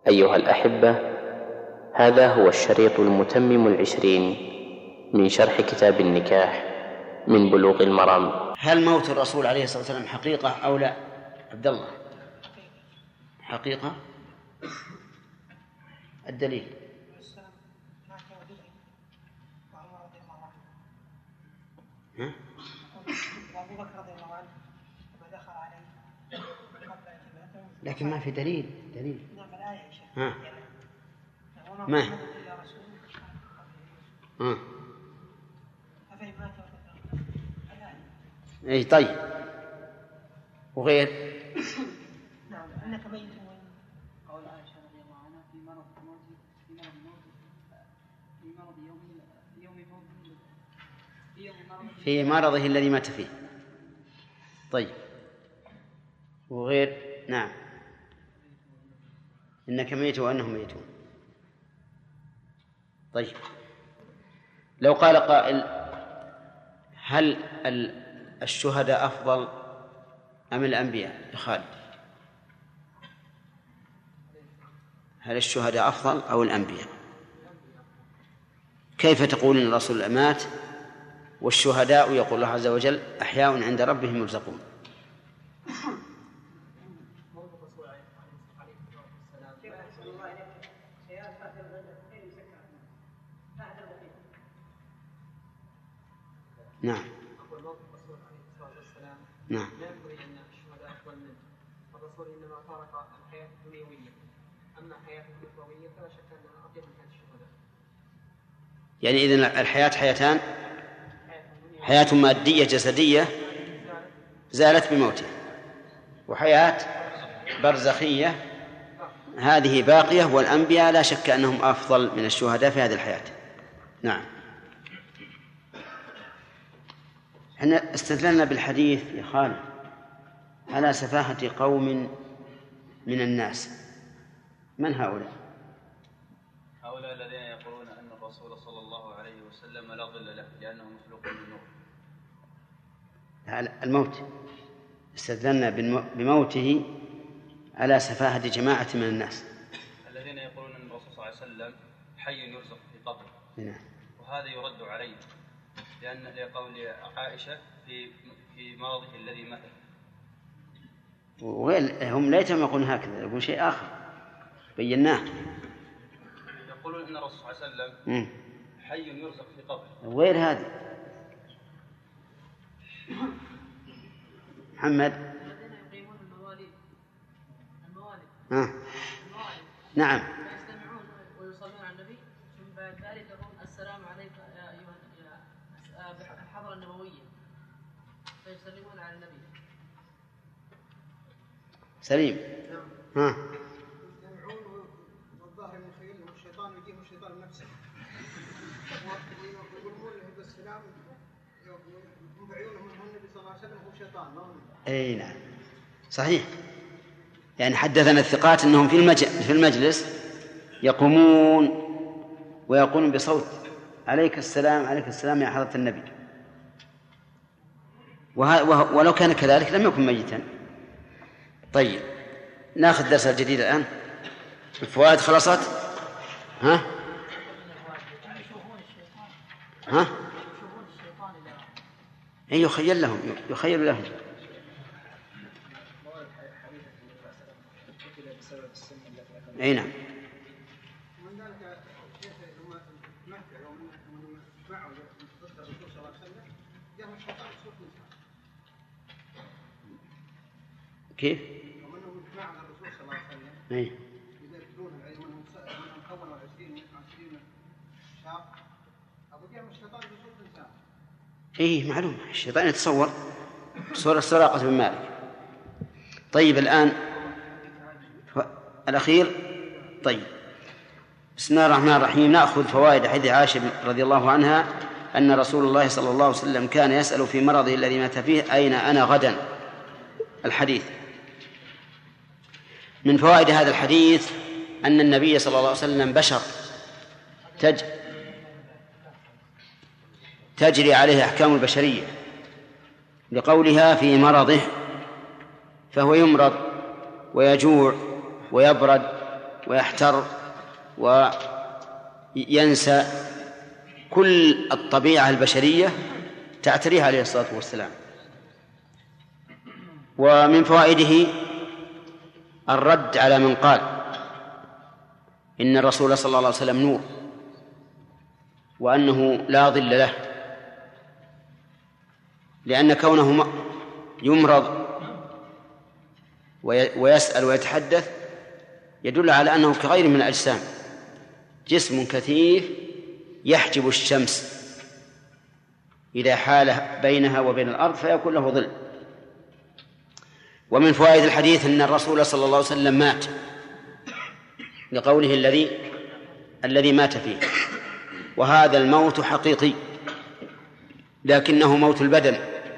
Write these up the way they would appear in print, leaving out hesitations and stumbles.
أيها الأحبة، هذا هو الشريط المتمم 20 من شرح كتاب النكاح من بلوغ المرام. هل موت الرسول عليه الصلاة والسلام حقيقة أو لا؟ عبد الله، حقيقة. الدليل لكن ما في دليل. ما اي طيب، وغير نعم انك ميت. قول عائشة رضي الله عنها في مرض في مرضه الذي مات فيه. طيب، وغير نعم إنك ميت وأنهم ميتون. طيب، لو قال قائل: هل الشهداء أفضل أم الأنبياء؟ يا خالد، هل الشهداء أفضل أو الأنبياء؟ كيف تقول إن الرسول مات والشهداء يقول الله عز وجل أحياء عند ربهم يرزقون؟ نعم نعم. لا يقول أن الشهداء أفضل منه، الرسول إنما فارق الحياة الدنيوية، أما الحياة الأخروية فلا شك أنها أطيب من حياة الشهداء. يعني إذن الحياة حياتان: حياة مادية جسدية زالت بموته، وحياة برزخية هذه باقية، والأنبياء لا شك أنهم أفضل من الشهداء في هذه الحياة. نعم. احنا استدللنا بالحديث يا خالد على سفاهة قوم من الناس. من هؤلاء؟ هؤلاء الذين يقولون أن الرسول صلى الله عليه وسلم لا ظل له لأنه مخلوق من نور. الموت، استدللنا بموته على سفاهة جماعة من الناس الذين يقولون أن الرسول صلى الله عليه وسلم حي يرزق في قبره. نعم. وهذا يرد عليه لأن لقول عائشة في مرضه الذي مات. هم ليتهم يقولون هكذا، يقولون شيء آخر بيناه. يقولون أن الرسول صلى الله عليه وسلم حي يرزق في قبره. غير هذا محمد. الذين يقيمون المواليد نعم. فيستمعون ويصلون على النبي، ثم بعد ذلك يقول: السلام عليك يا أيها الحضرة النبوية، فيسلمون على النبي. سليم. يستمعون والظاهر من خيالهم الشيطان يجيهم الشيطان نفسه ويقولون له بالسلام، هم بعيونهم أن النبي صلى الله عليه وسلم هو شيطان. أي نعم صحيح. يعني حدثنا الثقات أنهم في المجلس يقومون ويقولون بصوت: عليك السلام عليك السلام يا حضرة النبي. ولو كان كذلك لم يكن ميتا. طيب، ناخذ درس الجديد الآن. الفوائد خلصت؟ ها؟ أي يخيل لهم. أي نعم. ومن ذلك شيخ مكة يوم اجمعوا ضد الرسول صلى الله عليه وسلم جاءهم الشيطان بصوت نساء. كيف؟ يوم انهم اجمعوا على الرسول صلى الله عليه وسلم يذكرون العلم انهم كونوا 20 شاق، أبو جاءهم الشيطان بصوت نساء. إيه معلوم، الشيطان يتصور صورة سراقة بن مالك. طيب، الآن الأخير. طيب، بسم الله الرحمن الرحيم. نأخذ فوائد حديث عائشة رضي الله عنها أن رسول الله صلى الله عليه وسلم كان يسأل في مرضه الذي مات فيه: أين أنا غدا؟ الحديث. من فوائد هذا الحديث أن النبي صلى الله عليه وسلم بشر تجري عليه أحكام البشرية، لقولها في مرضه، فهو يمرض ويجوع ويبرد ويحتر وينسى كل الطبيعة البشرية تعتريها عليه الصلاة والسلام. ومن فوائده الرد على من قال إن الرسول صلى الله عليه وسلم نور وأنه لا ظل له، لأن كونه يمرض ويسأل ويتحدث يدل على أنه كغير من الأجسام، جسم كثيف يحجب الشمس إذا حال بينها وبين الأرض فيكون له ظل. ومن فوائد الحديث أن الرسول صلى الله عليه وسلم مات لقوله الذي مات فيه، وهذا الموت حقيقي لكنه موت البدن،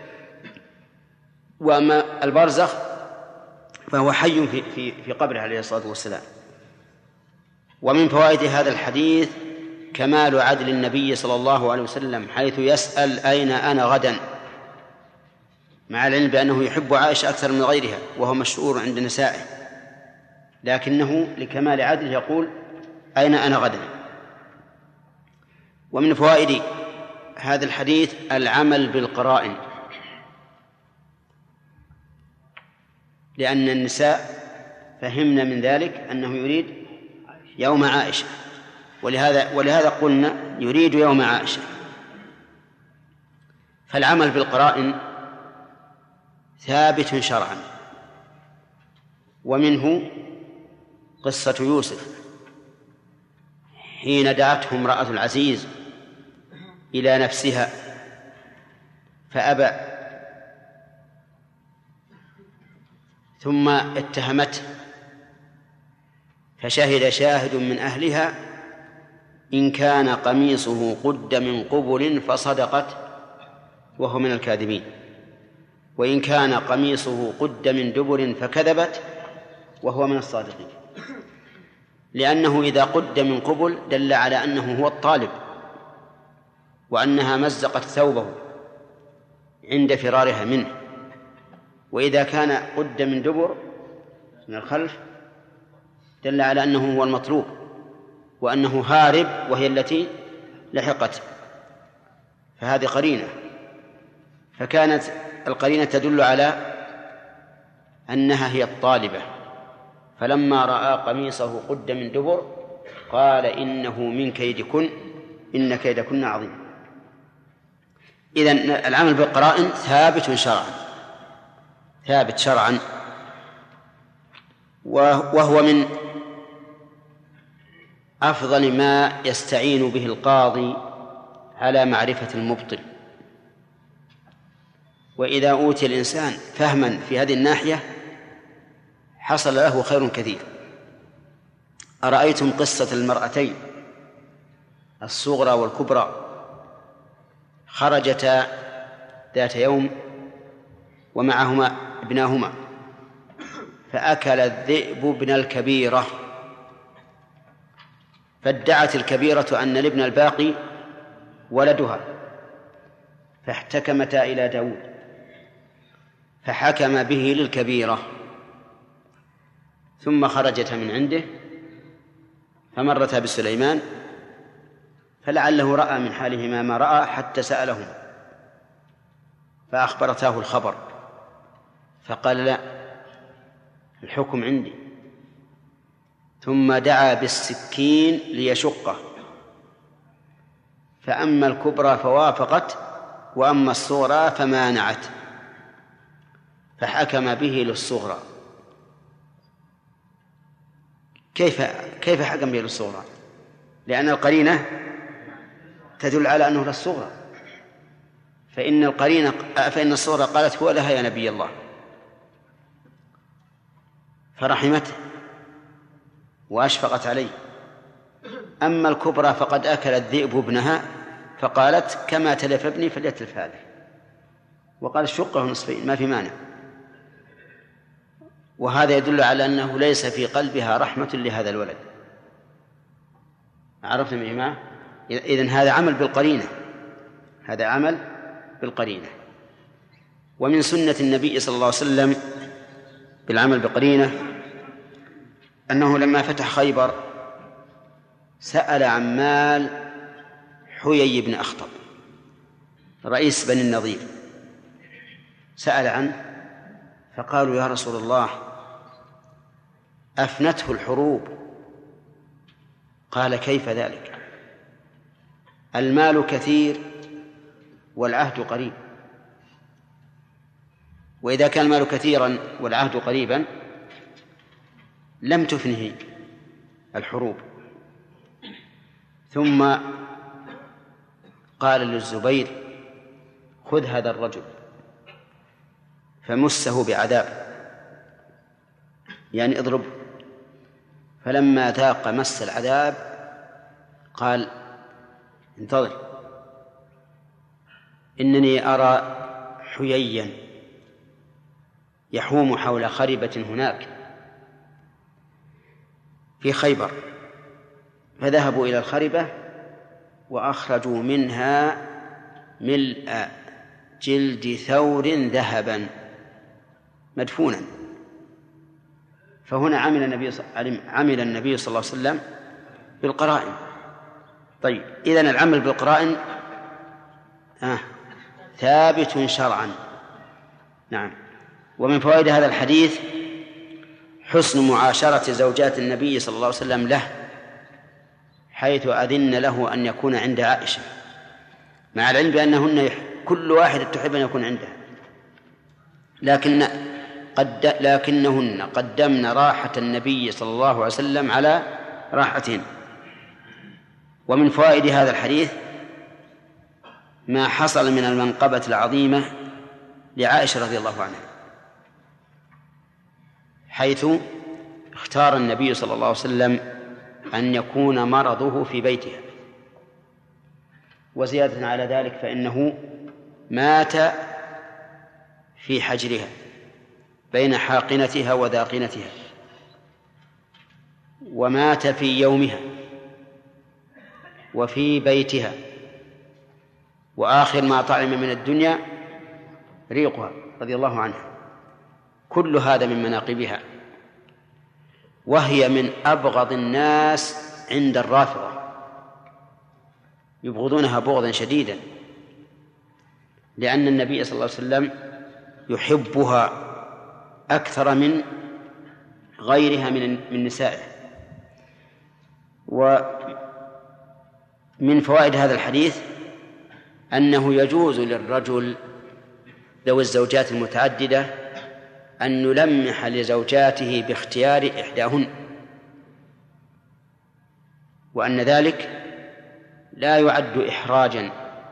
وأما البرزخ فهو حي في قبره عليه الصلاة والسلام. ومن فوائد هذا الحديث كمال عدل النبي صلى الله عليه وسلم حيث يسأل أين أنا غدا، مع العلم بأنه يحب عائشة أكثر من غيرها وهو مشهور عند نسائه، لكنه لكمال عدله يقول أين أنا غدا. ومن فوائد هذا الحديث العمل بالقرائن، لأن النساء فهمنا من ذلك أنه يريد يوم عائشة، ولهذا قلنا يريد يوم عائشة. فالعمل بالقرائن ثابت شرعا، ومنه قصة يوسف حين دعته امرأة العزيز إلى نفسها فأبى، ثم اتهمته فشهد شاهد من أهلها إن كان قميصه قد من قبل فصدقت وهو من الكاذبين، وإن كان قميصه قد من دبر فكذبت وهو من الصادقين، لأنه إذا قد من قبل دل على أنه هو الطالب وأنها مزقت ثوبه عند فرارها منه، وإذا كان قد من دبر من الخلف دل على أنه هو المطلوب وأنه هارب وهي التي لحقت، فهذه قرينة. فكانت القرينة تدل على أنها هي الطالبة، فلما رأى قميصه قد من دبر قال إنه من كيدكن إن كيدكن عظيم. إذن العمل بالقرائن ثابت شرعا، وهو من أفضل ما يستعين به القاضي على معرفة المبطل. وإذا أوتي الإنسان فهما في هذه الناحية حصل له خير كثير. أرأيتم قصة المرأتين الصغرى والكبرى خرجتا ذات يوم ومعهما ابناهما، فأكل الذئب ابن الكبيرة، فادعت الكبيرة أن الابن الباقي ولدها، فاحتكمتا إلى داود فحكم به للكبيرة، ثم خرجتا من عنده فمرتا بسليمان فلعله رأى من حالهما ما رأى حتى سألهم فأخبرتاه الخبر، فقال لا، الحكم عندي، ثم دعا بالسكين ليشقه، فأما الكبرى فوافقت وأما الصغرى فمانعت، فحكم به للصغرى. كيف حكم به للصغرى؟ لأن القرينة تدل على أنه للصغرى، فإن الصغرى قالت هو لها يا نبي الله، فرحمته وأشفقت عليه. أما الكبرى فقد أكل الذئب ابنها، فقالت كما تلف ابني فليتلف هذا، وقال شقه نصفين ما في مانع. وهذا يدل على أنه ليس في قلبها رحمة لهذا الولد. عرفتم يا جماعة؟ إذن هذا عمل بالقرينة، ومن سنة النبي صلى الله عليه وسلم بالعمل بالقرينة أنه لما فتح خيبر سأل عن مال حيي بن أخطب رئيس بني النضير، سأل عنه فقالوا يا رسول الله أفنته الحروب. قال كيف ذلك؟ المال كثير والعهد قريب، وإذا كان المال كثيرا والعهد قريبا لم تفنه الحروب. ثم قال للزبير خذ هذا الرجل فمسه بعذاب، يعني اضرب. فلما ذاق مس العذاب قال انتظر إنني أرى حييا يحوم حول خربة هناك في خيبر. فذهبوا إلى الخربة وأخرجوا منها ملء جلد ثور ذهبا مدفونا. فهنا عمل النبي صلى الله عليه وسلم بالقرائن. طيب، إذن العمل بالقرائن ثابت شرعا. نعم. ومن فوائد هذا الحديث حسن معاشرة زوجات النبي صلى الله عليه وسلم له، حيث أذن له أن يكون عند عائشة، مع العلم بأنهن كل واحدة تحب أن يكون عندها، لكنهن قدمن راحة النبي صلى الله عليه وسلم على راحتهن. ومن فوائد هذا الحديث ما حصل من المنقبة العظيمة لعائشة رضي الله عنها، حيث اختار النبي صلى الله عليه وسلم أن يكون مرضه في بيتها. وزيادة على ذلك فإنه مات في حجرها بين حاقنتها وذاقنتها، ومات في يومها وفي بيتها، وآخر ما طعم من الدنيا ريقها رضي الله عنها. كل هذا من مناقبها، وهي من أبغض الناس عند الرافضة، يبغضونها بغضا شديدا، لأن النبي صلى الله عليه وسلم يحبها أكثر من غيرها من نسائه. ومن فوائد هذا الحديث أنه يجوز للرجل ذوي الزوجات المتعددة أن يلمح لزوجاته باختيار إحداهن، وأن ذلك لا يعد إحراجا.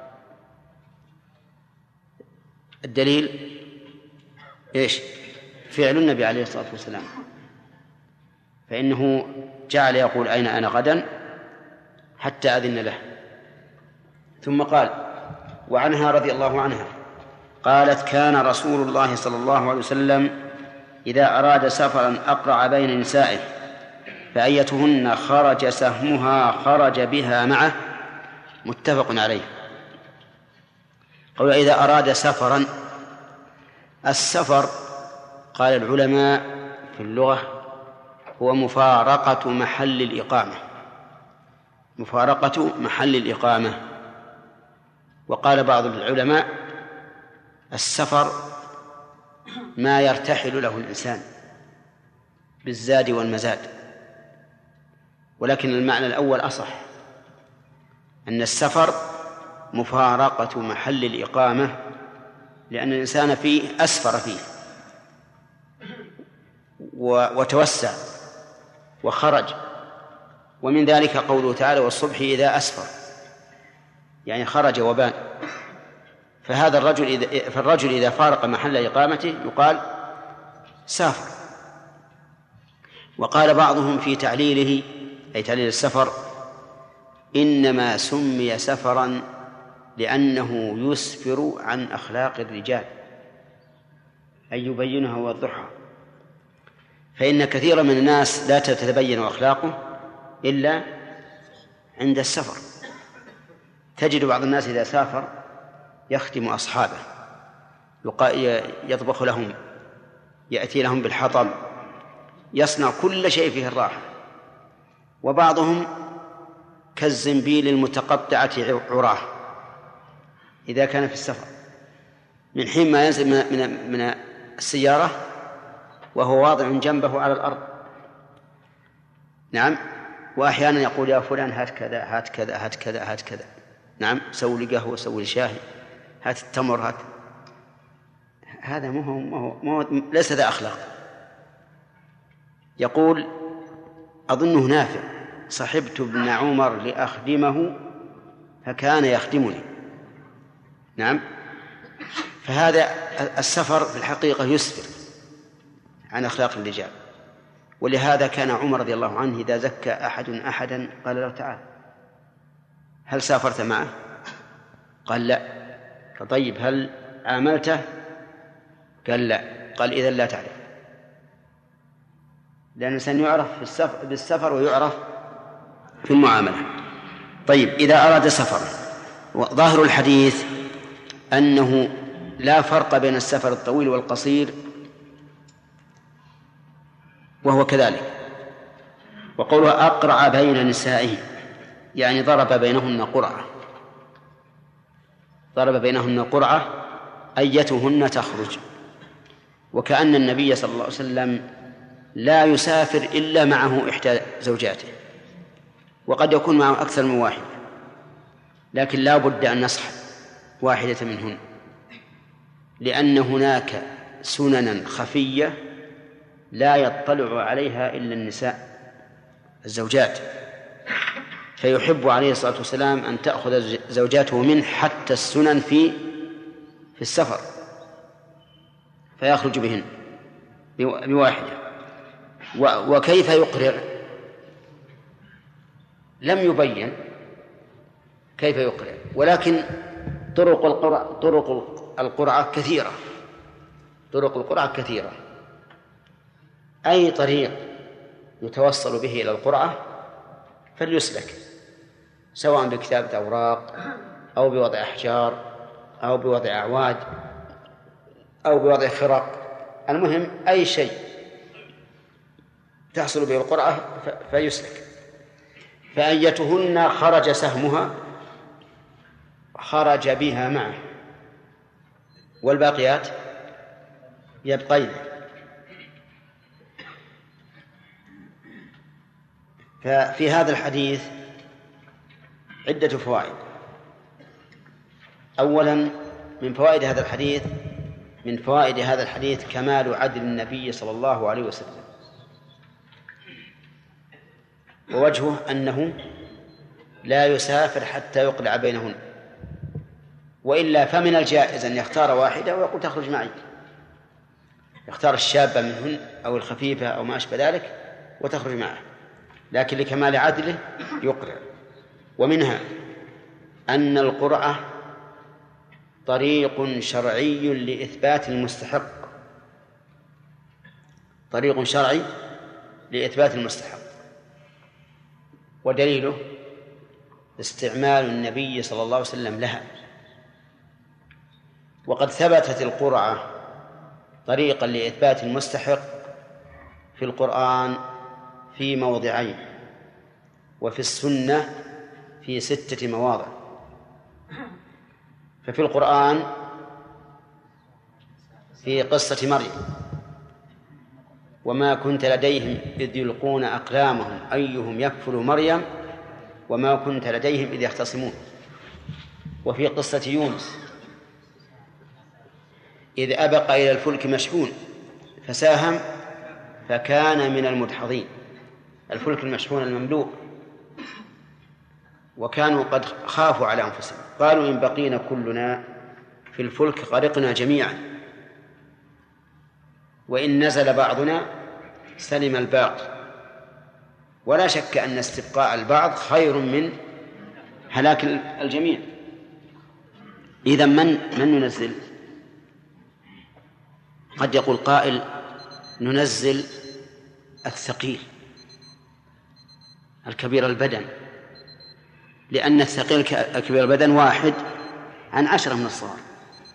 الدليل إيش؟ فعل النبي عليه الصلاة والسلام، فإنه جعل يقول أين أنا غدا حتى أذن له. ثم قال وعنها رضي الله عنها قالت كان رسول الله صلى الله عليه وسلم إذا أراد سفرا أقرع بين نسائه، فأيتهن خرج سهمها خرج بها معه، متفق عليه. قال إذا أراد سفرا، السفر قال العلماء في اللغة هو مفارقة محل الإقامة، مفارقة محل الإقامة. وقال بعض العلماء السفر ما يرتحل له الإنسان بالزاد والمزاد، ولكن المعنى الأول أصح، أن السفر مفارقة محل الإقامة، لأن الإنسان فيه أسفر فيه وتوسع وخرج. ومن ذلك قوله تعالى والصبح إذا أسفر، يعني خرج وبان. فهذا الرجل إذا فارق محل إقامته يقال سافر. وقال بعضهم في تعليله أي تعليل السفر إنما سمي سفرا لأنه يسفر عن أخلاق الرجال، أي يبينها ويوضحها. فإن كثيرا من الناس لا تتبين أخلاقه إلا عند السفر. تجد بعض الناس إذا سافر يخدم أصحابه، يطبخ لهم، يأتي لهم بالحطب، يصنع كل شيء فيه الراحة. وبعضهم كالزنبيل المتقطعة عراه إذا كان في السفر، من حين ما ينزل من السيارة وهو واضع جنبه على الأرض. نعم. وأحيانا يقول يا فلان هات كذا هات كذا هات كذا هات كذا، نعم، سوي لي قهوة سوي لي شاهي، هات التمر هات. هذا ليس ذا أخلاق. يقول أظنه نافع: صحبت ابن عمر لأخدمه فكان يخدمني. نعم. فهذا السفر في الحقيقة يسفر عن أخلاق الرجال. ولهذا كان عمر رضي الله عنه إذا زكى أحدا قال له تعال هل سافرت معه؟ قال لا. طيب هل عاملته؟ قال لا. قال إذن لا تعرف، لأن الإنسان يعرف بالسفر ويعرف في المعاملة. طيب إذا أراد سفر، ظاهر الحديث أنه لا فرق بين السفر الطويل والقصير، وهو كذلك. وقوله أقرع بين نسائه يعني ضرب بينهن قرعة، ضرب بينهن قرعة أيتهن تخرج. وكأن النبي صلى الله عليه وسلم لا يسافر إلا معه إحدى زوجاته، وقد يكون معه أكثر من واحد، لكن لا بد أن نصحب واحدة منهن، لأن هناك سننا خفية لا يطلع عليها إلا النساء الزوجات، فيحب عليه الصلاة والسلام أن تأخذ زوجاته منه حتى السنن في السفر، فيخرج بهن بواحدة. وكيف يقرع لم يبين كيف يقرع، ولكن طرق القرعة كثيرة. طرق القرعة كثيرة. أي طريق يتوصل به إلى القرعة فليسلك، سواء بكتابة أوراق أو بوضع أحجار أو بوضع أعواد أو بوضع خرق، المهم أي شيء تحصل به القرعة فيسلك. فأيتهن خرج سهمها خرج بها معه، والباقيات يبقين. ففي هذا الحديث عدة فوائد. أولا من فوائد هذا الحديث كمال عدل النبي صلى الله عليه وسلم، ووجهه أنه لا يسافر حتى يقلع بينهن، وإلا فمن الجائز أن يختار واحدة ويقول تخرج معي، يختار الشابة منهن أو الخفيفة أو ما أشبه ذلك وتخرج معه، لكن لكمال عدله يقرع. ومنها أن القرعة طريق شرعي لإثبات المستحق، طريق شرعي لإثبات المستحق، ودليله استعمال النبي صلى الله عليه وسلم لها. وقد ثبتت القرعة طريقا لإثبات المستحق في القرآن في موضعين، وفي السنة في 6 مواضع. ففي القرآن في قصة مريم: وما كنت لديهم إذ يلقون أقلامهم أيهم يكفل مريم وما كنت لديهم إذ يختصمون. وفي قصة يونس: إذ أبق إلى الفلك مشحون فساهم فكان من المدحضين. الفلك المشحون المملوء، وكانوا قد خافوا على أنفسهم، قالوا إن بقينا كلنا في الفلك غرقنا جميعا، وإن نزل بعضنا سلم الباقي. ولا شك أن استبقاء البعض خير من هلاك الجميع. إذن من ننزل؟ قد يقول قائل ننزل الثقيل الكبير البدن، لأن الثقيل الكبير البدن 1 عن 10 من الصغار.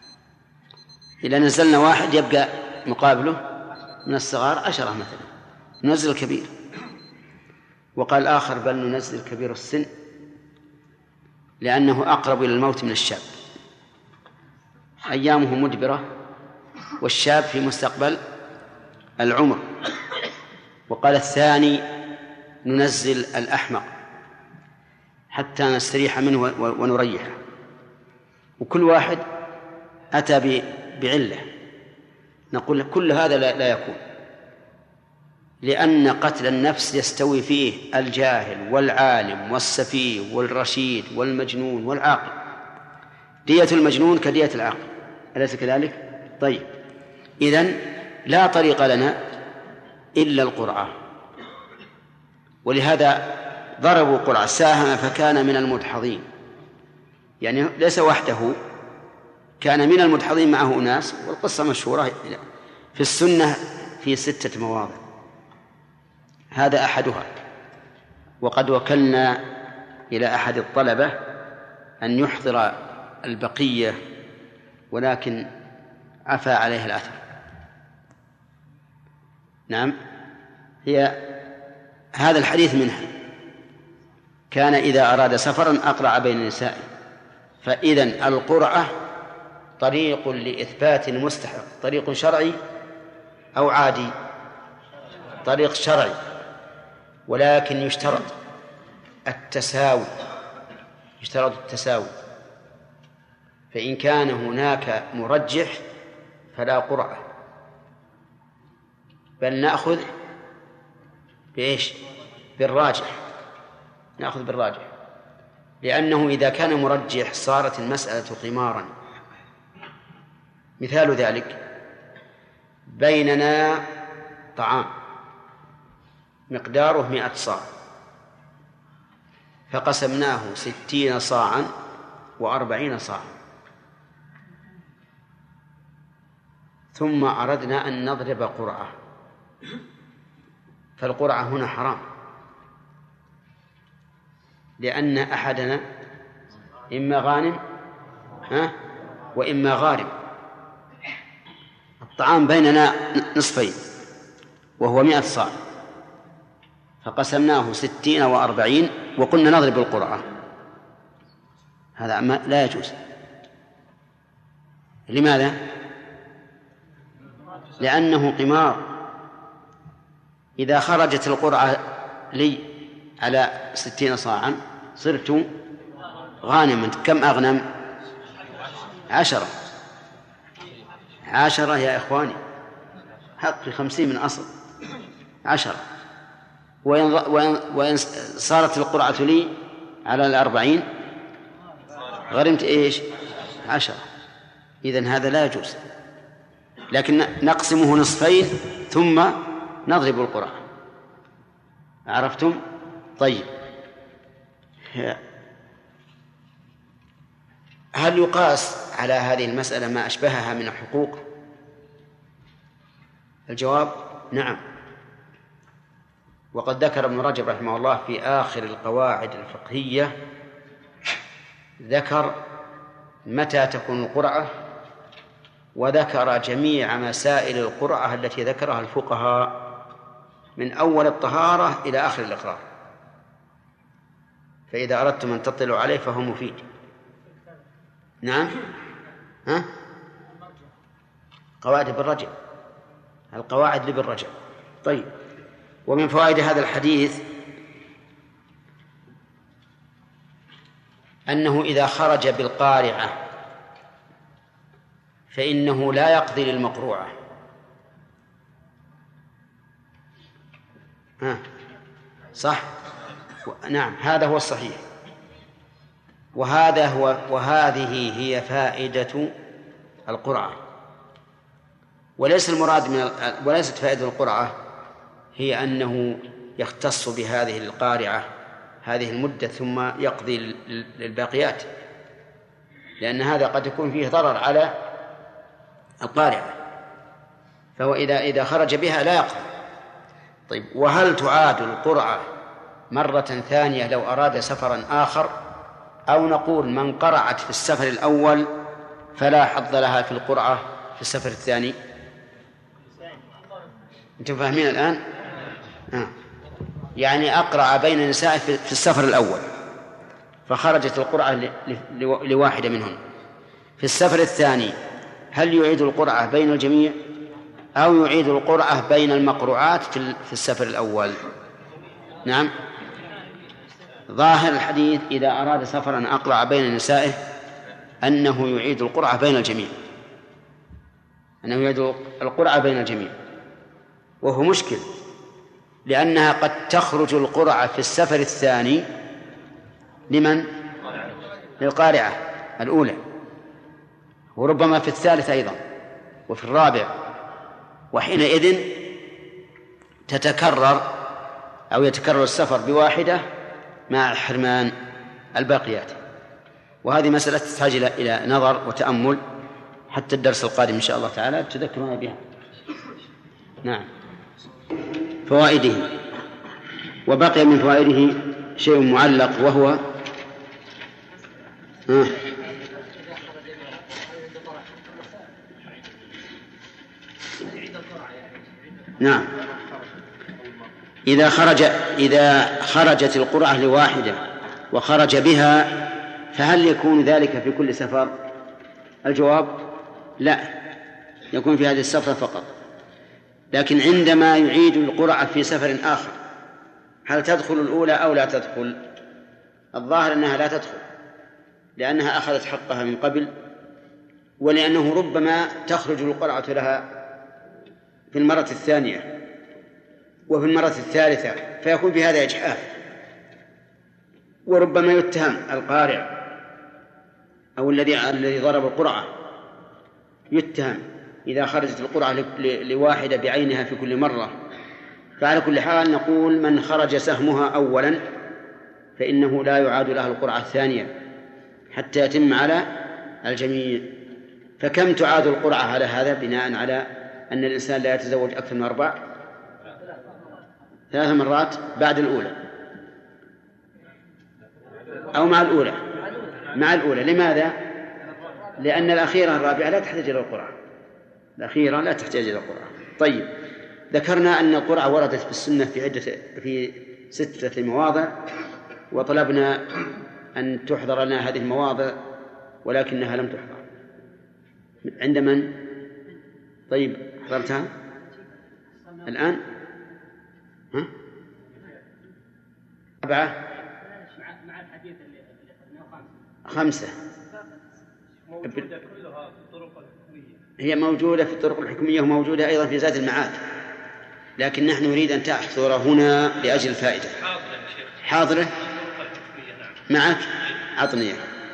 إذا نزلنا 1 يبقى مقابله من الصغار 10 مثلا، ننزل الكبير. وقال آخر بل ننزل كبير السن لأنه أقرب إلى الموت من الشاب، أيامه مدبرة، والشاب في مستقبل العمر. وقال الثاني ننزل الأحمق حتى نستريح منه ونريحه. وكل واحد أتى بعلة، نقول كل هذا لا يكون، لأن قتل النفس يستوي فيه الجاهل والعالم والسفيه والرشيد والمجنون والعاقل. دية المجنون كدية العاقل، أليس كذلك؟ طيب، إذن لا طريق لنا إلا القرعة، ولهذا ضربوا قرعة، ساهم فكان من المدحضين، يعني ليس وحده، كان من المدحضين معه أناس. والقصة مشهورة في السنة في 6 مواضع، هذا أحدها. وقد وكلنا إلى أحد الطلبة أن يحضر البقية، ولكن عفى عليه الأثر. نعم، هي هذا الحديث منها. كان إذا أراد سفرا أقرع بين نسائه. فإذن القرعة طريق لإثبات المستحق، طريق شرعي أو عادي؟ طريق شرعي، ولكن يشترط التساوي، فإن كان هناك مرجح فلا قرعة، بل نأخذ بإيش؟ بالراجح، نأخذ بالراجح، لأنه إذا كان مرجح صارت المسألة قمارا. مثال ذلك: بيننا طعام مقداره 100 صاع، فقسمناه 60 صاعا و40 صاعا، ثم أردنا أن نضرب قرعة، فالقرعة هنا حرام، لأن أحدنا إما غانم وإما غارم. الطعام بيننا نصفين وهو 100 صاع، فقسمناه 60 و40 وقلنا نضرب القرعة، هذا لا يجوز. لماذا؟ لأنه قمار. إذا خرجت القرعة لي على 60 صاعا صرت غانما. كم أغنم؟ 10 يا إخواني، حق 50 من أصل 10. وإن صارت القرعة لي على 40 غرمت إيش؟ 10. إذن هذا لا يجوز، لكن نقسمه نصفين ثم نضرب القرعة. عرفتم؟ طيب، هل يقاس على هذه المسألة ما أشبهها من الحقوق؟ الجواب نعم. وقد ذكر ابن رجب رحمه الله في آخر القواعد الفقهية، ذكر متى تكون القرعة، وذكر جميع مسائل القرعة التي ذكرها الفقهاء من أول الطهارة إلى آخر الإقرار، فإذا أردتم أن تطلعوا عليه فهو مفيد. نعم، قواعد ابن رجب، القواعد لابن رجب. طيب، ومن فوائد هذا الحديث أنه إذا خرج بالقارعة فإنه لا يقضي للمقروعة. صح؟ نعم، هذا هو الصحيح، وهذه هي فائدة القرعة. وليس المراد وليست فائدة القرعة هي أنه يختص بهذه القارعة هذه المدة ثم يقضي للباقيات، لأن هذا قد يكون فيه ضرر على القارعة، فهو إذا خرج بها لا يقضي. طيب، وهل تعاد القرعة مرة ثانية لو أراد سفرا آخر، أو نقول من قرعت في السفر الأول فلا حظ لها في القرعة في السفر الثاني؟ أنتم فاهمين الآن؟ يعني أقرأ بين النساء في السفر الأول فخرجت القرعة لواحدة منهن، في السفر الثاني هل يعيد القرعة بين الجميع أو يعيد القرعة بين المقروعات في السفر الأول؟ نعم، ظاهر الحديث إذا أراد سفرا أقرع بين نسائه أنه يعيد القرعة بين الجميع، أنه يعيد القرعة بين الجميع، وهو مشكل لأنها قد تخرج القرعة في السفر الثاني لمن؟ للقارعة الأولى، وربما في الثالث أيضا وفي الرابع، وحينئذ تتكرر أو يتكرر السفر بواحدة مع حرمان الباقيات. وهذه مسألة تحتاج إلى نظر وتأمل حتى الدرس القادم إن شاء الله تعالى تذكرون بها. نعم. فوائده، وبقي من فوائده شيء معلق وهو نعم، إذا خرجت القرعة لواحدة وخرج بها فهل يكون ذلك في كل سفر؟ الجواب لا، يكون في هذه السفرة فقط. لكن عندما يعيد القرعة في سفر آخر هل تدخل الأولى أو لا تدخل؟ الظاهر أنها لا تدخل، لأنها أخذت حقها من قبل، ولأنه ربما تخرج القرعة لها في المرة الثانية وفي المرة الثالثة فيكون في هذا إجحاف، وربما يتهم القارع أو الذي ضرب القرعة يتهم إذا خرجت القرعة لواحدة بعينها في كل مرة. فعلى كل حال نقول من خرج سهمها أولا فإنه لا يعاد لها القرعة الثانية حتى يتم على الجميع. فكم تعاد القرعة على هذا بناء على أن الإنسان لا يتزوج أكثر من 4؟ 3 مرات بعد الأولى أو مع الأولى؟ مع الأولى. لماذا؟ لأن الأخيرة الرابعة لا تحتاج إلى القرعة، الأخيرة لا تحتاج إلى القرعة. طيب، ذكرنا أن القرعة وردت في السنة في 6 مواضع، وطلبنا أن تحضر لنا هذه المواضع ولكنها لم تحضر. عند من؟ طيب، حضرتها الآن؟ 4 5 هي موجودة في الطرق الحكمية وموجودة أيضا في زاد المعاد، لكن نحن نريد أن تحضر هنا لأجل الفائدة. حاضرة معك؟ عطني.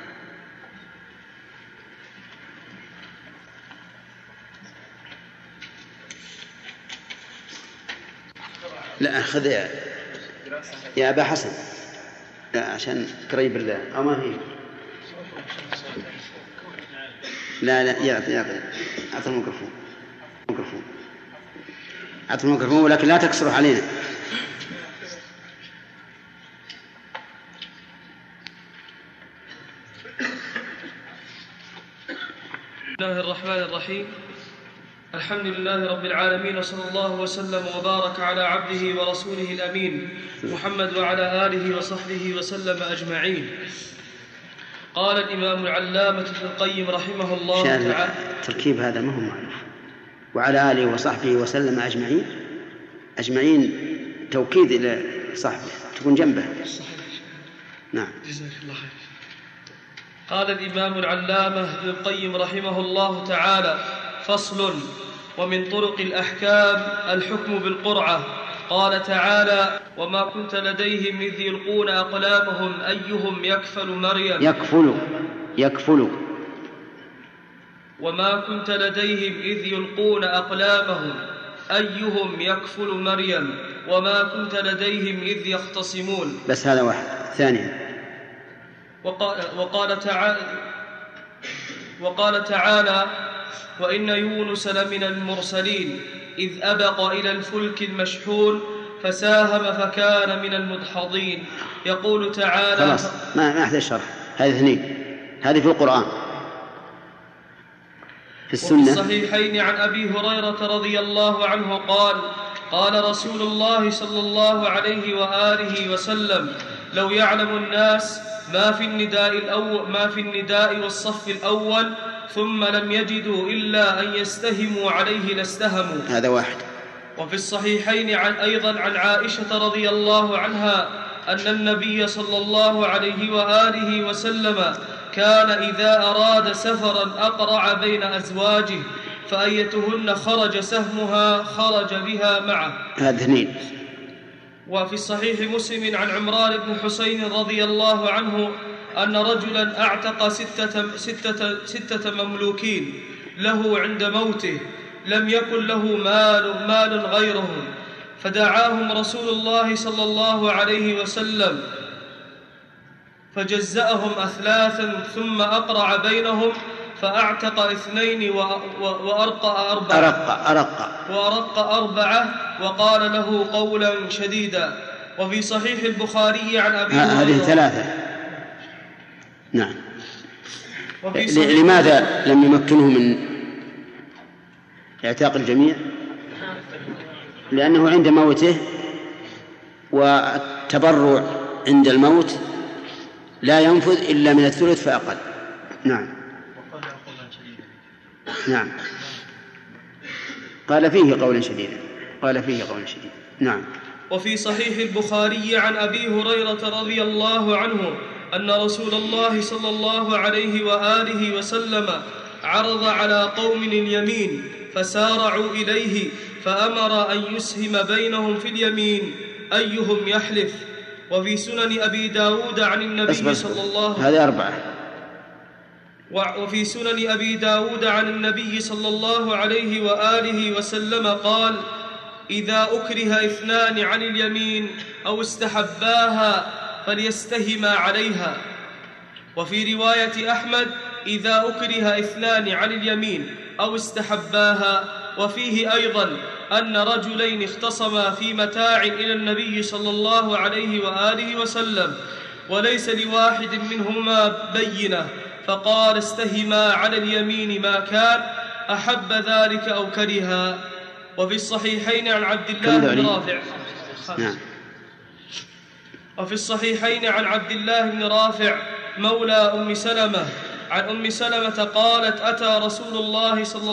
لا خذ يا أبا حسن، لا عشان قريب الله أو ما هي. لا يعطي أعطي الميكروفون، أعطي الميكروفون ولكن لا تكسره علينا. بسم الله الرحمن الرحيم. الحمد لله رب العالمين، وصلى الله وسلم وبارك على عبده ورسوله الأمين محمد وعلى آله وصحبه وسلم أجمعين. قال الإمام العلامة ابن القيم رحمه الله تعالى. التركيب هذا ما هو معروف. وعلى آله وصحبه وسلم أجمعين توكيد إلى صحبه تكون جنبه. نعم. جزاك الله خير. قال الإمام العلامة ابن القيم رحمه الله تعالى: فصل. ومن طرق الأحكام الحكم بالقرعة. قال تعالى: وما كنت لديهم إذ يلقون أقلامهم أيهم يكفل مريم. يكفل. وما كنت لديهم إذ يلقون أقلامهم أيهم يكفل مريم وما كنت لديهم إذ يختصمون. بس هذا واحد. ثانيا وقال تعالى: وإن يونس لمن المرسلين إذ أبق إلى الفلك المشحون فساهم فكان من المدحضين. يقول تعالى. خلاص ما أحد الشرح. هذه 2 هذه في القرآن. في السنة وفي الصحيحين عن أبي هريرة رضي الله عنه قال: قال رسول الله صلى الله عليه وآله وسلم: لو يعلم الناس ما في النداء والصف الأول ثم لم يجدوا إلا أن يستهموا عليه لاستهموا. هذا واحد. وفي الصحيحين أيضا عن عائشة رضي الله عنها أن النبي صلى الله عليه وآله وسلم كان إذا أراد سفرا أقرع بين أزواجه، فأيتهن خرج سهمها خرج بها معه. هذا اثنين. وفي الصحيح مسلم عن عمران بن حسين رضي الله عنه أن رجلا أعتق ستة مملوكين له عند موته، لم يكن له مال غيرهم، فدعاهم رسول الله صلى الله عليه وسلم فجزأهم أثلاثا ثم أقرع بينهم، فأعتق 2 وأرق 4 وقال له قولا شديدا. وفي صحيح البخاري عن أبي هريرة هذه 3. نعم. لماذا لم يمكنه من اعتاق الجميع؟ لأنه عند موته، والتبرع عند الموت لا ينفذ إلا من 1/3 فأقل. نعم. نعم. قال فيه قولا شديدا. نعم. وفي صحيح البخاري عن أبي هريرة رضي الله عنه أن رسول الله صلى الله عليه وآله وسلم عرض على قوم اليمين فسارعوا إليه، فأمر أن يسهم بينهم في اليمين أيهم يحلف. وفي سنن أبي داود عن النبي صلى الله هذه 4. وفي سنن أبي داود عن النبي صلى الله عليه وآله وسلم قال: إذا أكره 2 عن اليمين أو استحباها فليستهما عليها. وفي رواية أحمد: إذا أكره 2 عن اليمين أو استحباها. وفيه أيضا أن رجلين اختصما في متاع إلى النبي صلى الله عليه وآله وسلم وليس لواحد منهما بينة، فقال: استهما على اليمين ما كان، أحب ذلك أو كرها. وفي الصحيحين عن عبد الله بن رافع وفي الصحيحين عن عبد الله بن رافع مولى أم سلمة عن أم سلمة قالت: أتى رسول الله صلى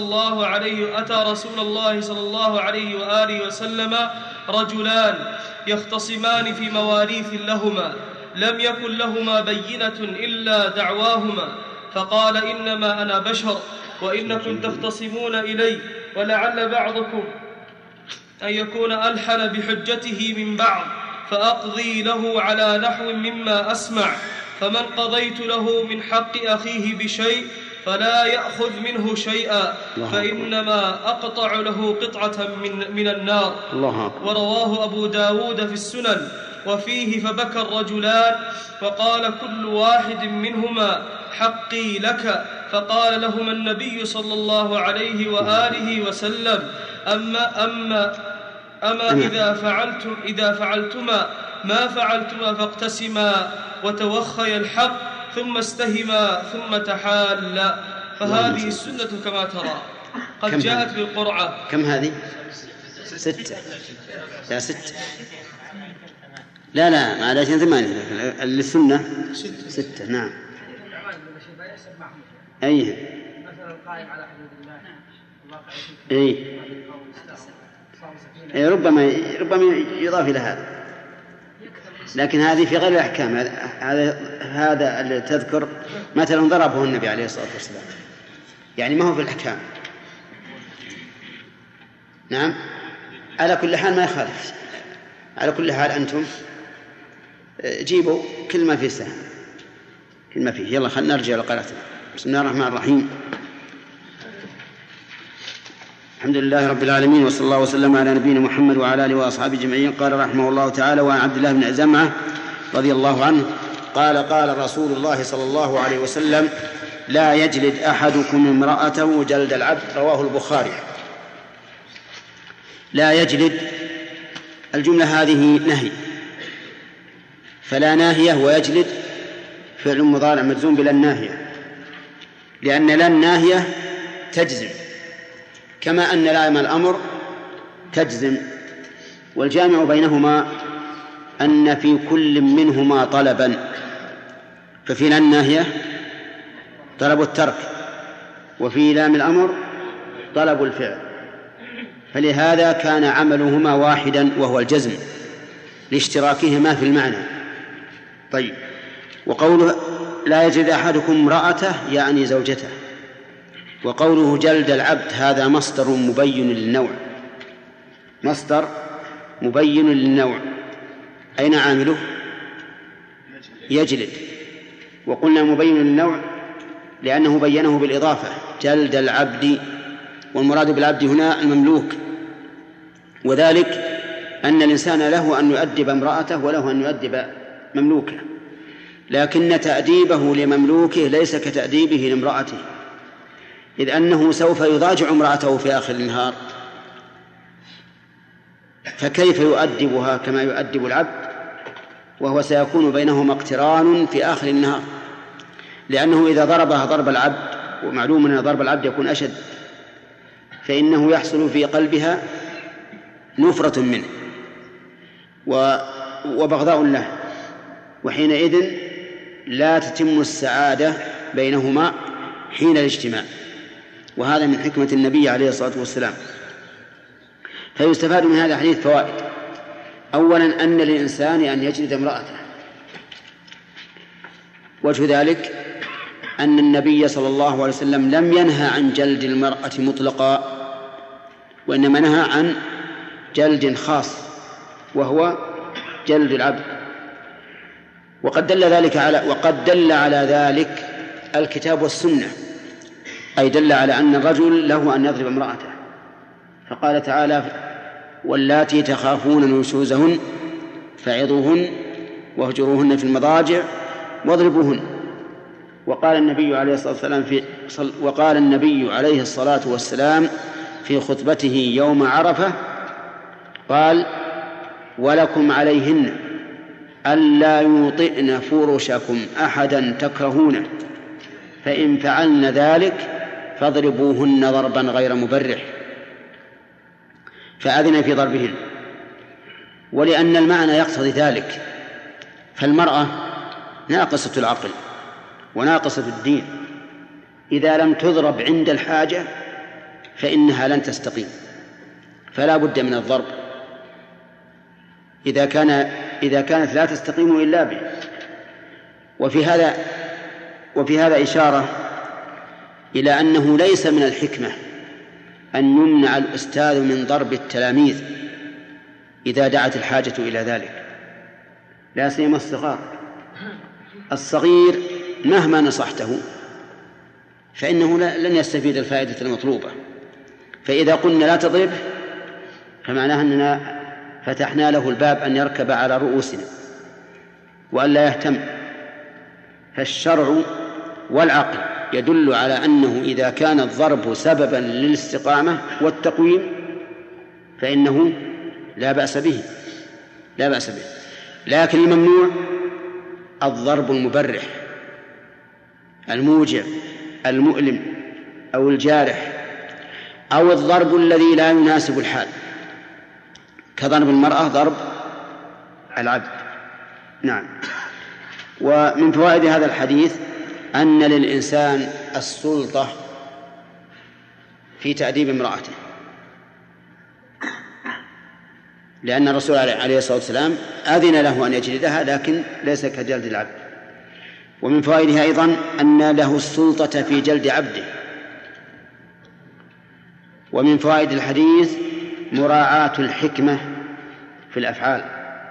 الله عليه وآله وسلم رجلان يختصمان في مواريث لهما، لم يكن لهما بينة إلا دعواهما، فقال: إنما أنا بشر وإنكم تختصمون إلي، ولعل بعضكم أن يكون ألحن بحجته من بعض، فأقضي له على نحو مما أسمع، فمن قضيت له من حق أخيه بشيء فلا يأخذ منه شيئا، فإنما أقطع له قطعة من النار. ورواه أبو داود في السنن. وفيه: فبكى الرجلان وقال كل واحد منهما: حقي لك. فقال لهما النبي صلى الله عليه وآله وسلم: أما إذا فعلتما ما فعلتما فاقتسما وتوخيا الحق ثم استهما ثم تحالا. فهذه السنة كما ترى قد جاءت بالقرعة. كم هذه؟ 6. لا 6. لا معلش 8. السنة 6. نعم. أيه. مثلا القائم على حدود الله الواقع فيه. ربما يضاف إلى هذا، لكن هذه في غير الأحكام. هذا اللي تذكر مثلا ضربه النبي عليه الصلاة والسلام، يعني ما هو في الأحكام. نعم. على كل حال ما يخالف. على كل حال أنتم جيبوا كل ما فيه سهم، كل ما فيه. يلا خلنا نرجع لقراءتنا. بسم الله الرحمن الرحيم. الحمد لله رب العالمين، وصلى الله وسلم على نبينا محمد وعلى آله وأصحابه أجمعين. قال رحمه الله تعالى: وعن عبد الله بن زمعة رضي الله عنه قال: قال رسول الله صلى الله عليه وسلم: لا يجلد أحدكم امرأته جلد العبد. رواه البخاري. لا يجلد، الجملة هذه نهي، فلا ناهية، ويجلد فعل مضارع مجزوم بلا الناهية، لأن لا الناهية تجزم، كما أن لام الأمر تجزم. والجامع بينهما أن في كل منهما طلبا، ففي لام الناهية طلب الترك، وفي لام الأمر طلب الفعل، فلهذا كان عملهما واحدا وهو الجزم لاشتراكهما في المعنى. طيب، وقوله لا يجد أحدكم امرأته يعني زوجته، وقوله جلد العبد هذا مصدر مبين للنوع، مصدر مبين للنوع. أين عامله؟ يجلد. وقلنا مبين للنوع لأنه بينه بالإضافة، جلد العبد، والمراد بالعبد هنا المملوك، وذلك أن الإنسان له أن يؤدب امرأته وله أن يؤدب مملوكه، لكن تأديبه لمملوكه ليس كتأديبه لامرأته، إذ أنه سوف يضاجع امرأته في آخر النهار، فكيف يؤدبها كما يؤدب العبد وهو سيكون بينهما اقتران في آخر النهار؟ لأنه إذا ضربها ضرب العبد، ومعلوم أن ضرب العبد يكون أشد، فإنه يحصل في قلبها نفرة منه وبغضاء له، وحينئذ لا تتم السعادة بينهما حين الاجتماع، وهذا من حكمة النبي عليه الصلاة والسلام. فيستفاد من هذا الحديث فوائد. أولا أن للإنسان أن يجلد امرأته، وجه ذلك أن النبي صلى الله عليه وسلم لم ينهى عن جلد المرأة مطلقا، وإنما نهى عن جلد خاص وهو جلد العبد. وقد دل على ذلك الكتاب والسنة، أي دل على أن الرجل له أن يضرب امرأته، فقال تعالى واللاتي تخافون نشوزهن فعظوهن واهجروهن في المضاجع واضربوهن. وقال النبي عليه الصلاة والسلام في خطبته يوم عرفة قال ولكم عليهن ألا يوطئن فرشكم أحدا تكرهونه، فإن فعلن ذلك فاضربوهن ضربا غير مبرح، فأذن في ضربهن. ولأن المعنى يقتضي ذلك، فالمرأة ناقصة العقل وناقصة الدين، إذا لم تضرب عند الحاجة فإنها لن تستقيم، فلا بد من الضرب إذا كانت لا تستقيم إلا به. وفي هذا إشارة إلى أنه ليس من الحكمة أن يمنع الأستاذ من ضرب التلاميذ إذا دعت الحاجة إلى ذلك، لا سيما الصغار. الصغير مهما نصحته فإنه لن يستفيد الفائدة المطلوبة، فإذا قلنا لا تضرب فمعناها أننا فتحنا له الباب أن يركب على رؤوسنا وأن لا يهتم. فالشرع والعقل يدل على أنه إذا كان الضرب سببا للاستقامة والتقويم فإنه لا بأس به. لكن الممنوع الضرب المبرح الموجع المؤلم أو الجارح، أو الضرب الذي لا يناسب الحال، كضرب المرأة ضرب العبد. نعم. ومن فوائد هذا الحديث أن للإنسان السلطة في تأديب امرأته، لأن الرسول عليه الصلاة والسلام أذن له أن يجلدها لكن ليس كجلد العبد. ومن فوائدها أيضا أن له السلطة في جلد عبده. ومن فوائد الحديث مراعاة الحكمة في الأفعال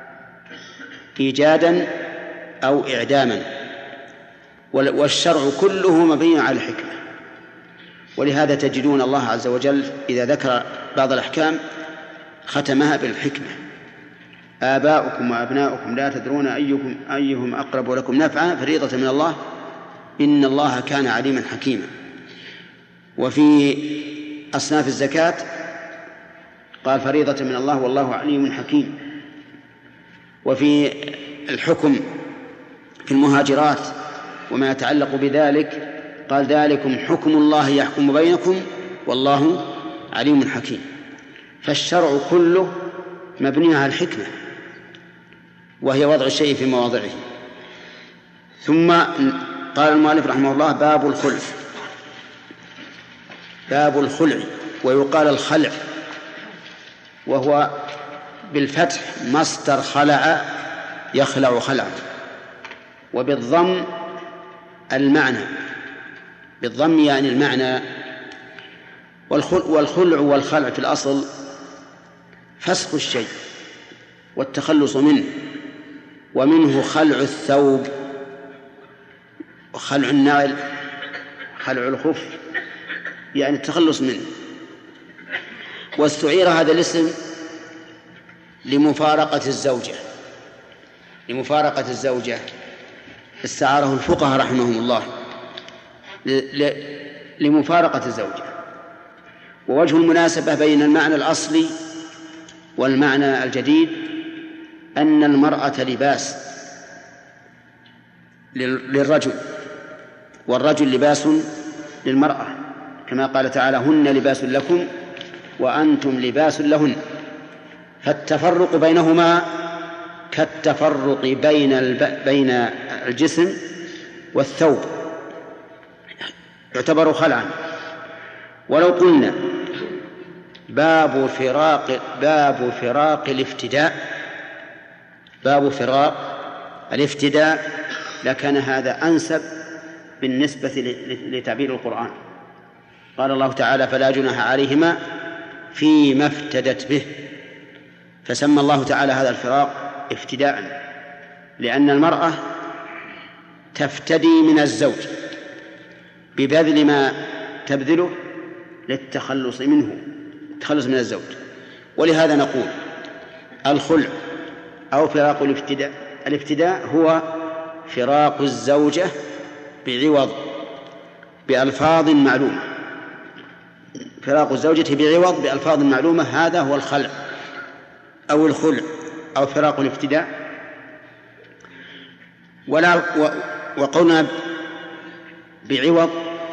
إيجادا أو إعداما، والشرع كله مبني على الحكمة. ولهذا تجدون الله عز وجل إذا ذكر بعض الأحكام ختمها بالحكمة: آباؤكم وأبناؤكم لا تدرون أيهم أقرب لكم نفعا فريضة من الله إن الله كان عليما حكيما. وفي أصناف الزكاة قال فريضة من الله والله عليم حكيم. وفي الحكم في المهاجرات وما يتعلق بذلك قال ذلكم حكم الله يحكم بينكم والله عليم حكيم. فالشرع كله مبنية على الحكمة، وهي وضع الشيء في مواضعه. ثم قال المؤلف رحمه الله: باب الخلع. باب الخلع، ويقال الخلع، وهو بالفتح مصدر خلع يخلع خلعا، وبالضم المعنى، بالضم يعني المعنى. والخلع والخلع في الأصل فسخ الشيء والتخلص منه، ومنه خلع الثوب وخلع النعل، خلع الخف، يعني التخلص منه. واستعير هذا الاسم لمفارقة الزوجة، لمفارقة الزوجة استعاره الفقهاء رحمهم الله لمفارقة الزوجة. ووجه المناسبة بين المعنى الأصلي والمعنى الجديد أن المرأة لباس للرجل، والرجل لباس للمرأة، كما قال تعالى: هن لباس لكم وأنتم لباس لهن. فالتفرق بينهما كالتفرق بين الجسم والثوب، يعتبر خلعا. ولو قلنا باب فراق الافتداء لكان هذا أنسب بالنسبة لتعبير القرآن. قال الله تعالى: فلا جناح عليهما فيما افتدت به، فسمى الله تعالى هذا الفراق افتداء، لأن المرأة تفتدي من الزوج ببذل ما تبذله للتخلص منه، التخلص من الزوج. ولهذا نقول الخلع أو فراق الافتداء هو فراق الزوجة بعوض بألفاظ معلومة، فراق الزوجة بعوض بألفاظ معلومة، هذا هو الخلع أو الخلع أو فراق الافتداء. وقولنا بعوض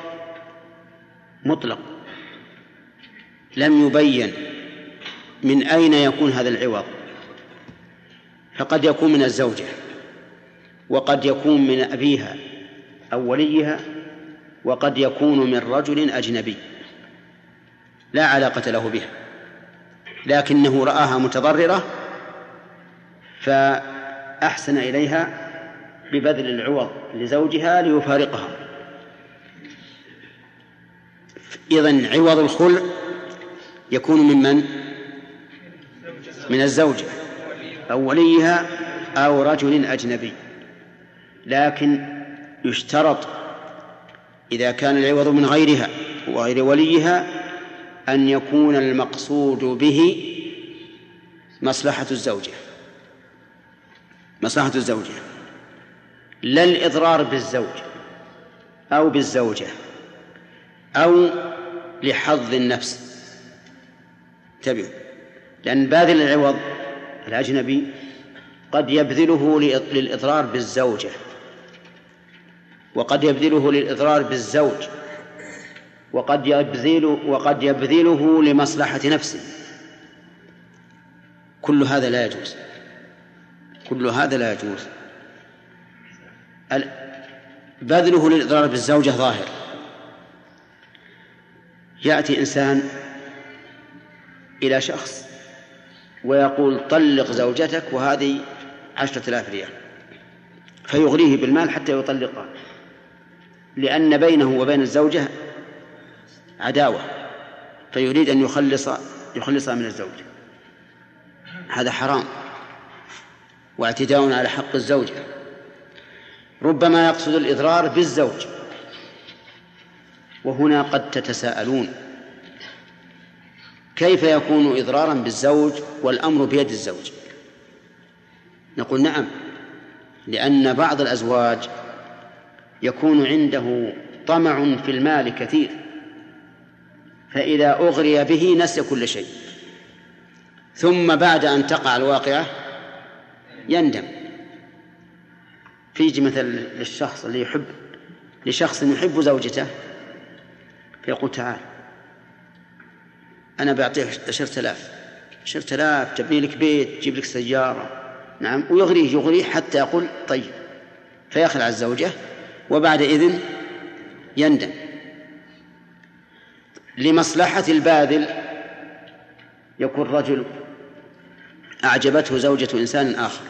مطلق، لم يبين من أين يكون هذا العوض، فقد يكون من الزوجة، وقد يكون من أبيها أو وليها، وقد يكون من رجل أجنبي لا علاقة له بها، لكنه رآها متضررة فأحسن إليها ببذل العوض لزوجها ليفارقها. إذن عوض الخلع يكون من الزوجة أو وليها أو رجل أجنبي، لكن يشترط إذا كان العوض من غيرها وغير وليها أن يكون المقصود به مصلحة الزوجة، لا الإضرار بالزوج أو بالزوجة أو لحظ النفس. انتبهوا، لأن باذل العوض الأجنبي قد يبذله للإضرار بالزوجة، وقد يبذله للإضرار بالزوج، وقد يبذله لمصلحة نفسه. كل هذا لا يجوز. بذله للإضرار بالزوجة ظاهر. يأتي إنسان إلى شخص ويقول: طلق زوجتك وهذه 10,000 ريال، فيغريه بالمال حتى يطلقها، لأن بينه وبين الزوجة عداوة، فيريد أن يخلصها من الزوجة. هذا حرام واعتداء على حق الزوجة. ربما يقصد الإضرار بالزوج، وهنا قد تتساءلون: كيف يكون إضرارا بالزوج والأمر بيد الزوج؟ نقول: نعم، لأن بعض الأزواج يكون عنده طمع في المال كثير، فإذا أغري به نسي كل شيء، ثم بعد أن تقع الواقعة يندم. فيجي مثل للشخص اللي لشخص يحب زوجته، فيقول: تعال أنا بعطيه 10,000 10,000 تبني لك بيت، تجيب لك سيارة، نعم، ويغريه حتى يقول طيب، فيخلع الزوجة وبعد إذن يندم. لمصلحة الباذل يكون رجل أعجبته زوجة إنسان آخر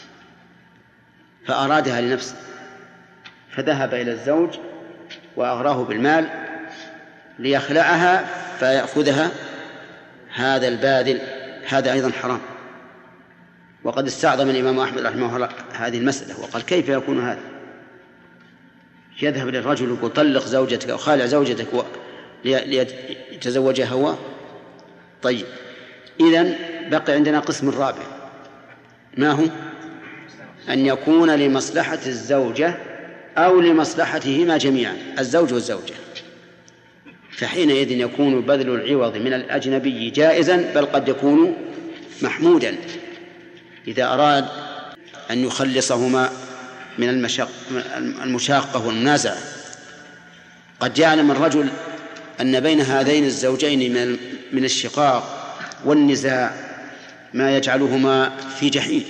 فأرادها لنفسه، فذهب إلى الزوج وأغراه بالمال ليخلعها فيأخذها هذا الباذل، هذا أيضا حرام. وقد استعظم الإمام أحمد رحمه الله هذه المسألة وقال كيف يكون هذا؟ يذهب للرجل يقول طلق زوجتك أو خالع زوجتك ليتزوجها هو. طيب، إذن بقي عندنا قسم رابع، ما هو؟ أن يكون لمصلحة الزوجة أو لمصلحتهما جميعا، الزوج والزوجة، فحينئذ يكون بذل العوض من الأجنبي جائزا، بل قد يكون محمودا إذا أراد أن يخلصهما من المشاقة والمنازعة. قد يعلم الرجل أن بين هذين الزوجين من الشقاق والنزاع ما يجعلهما في جحيم،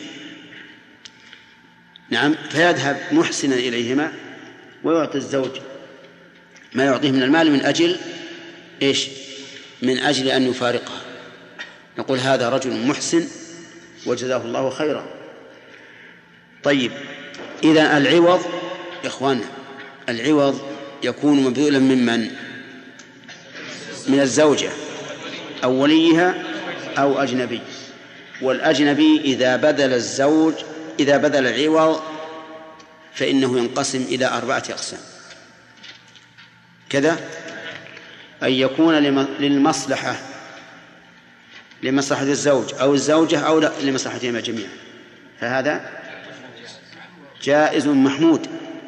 نعم، فيذهب محسنا إليهما ويعطي الزوج ما يعطيه من المال من أجل إيش؟ من أجل أن يفارقها. نقول هذا رجل محسن وجزاه الله خيرا. طيب، إذن العوض إخواننا، العوض يكون مبذولا ممن؟ من الزوجة أو وليها أو أجنبي. والأجنبي إذا بذل العوض فإنه ينقسم إلى 4 أقسام كذا: أن يكون لمصلحة الزوج أو الزوجة أو لمصلحتهما جميعا، فهذا جائز محمود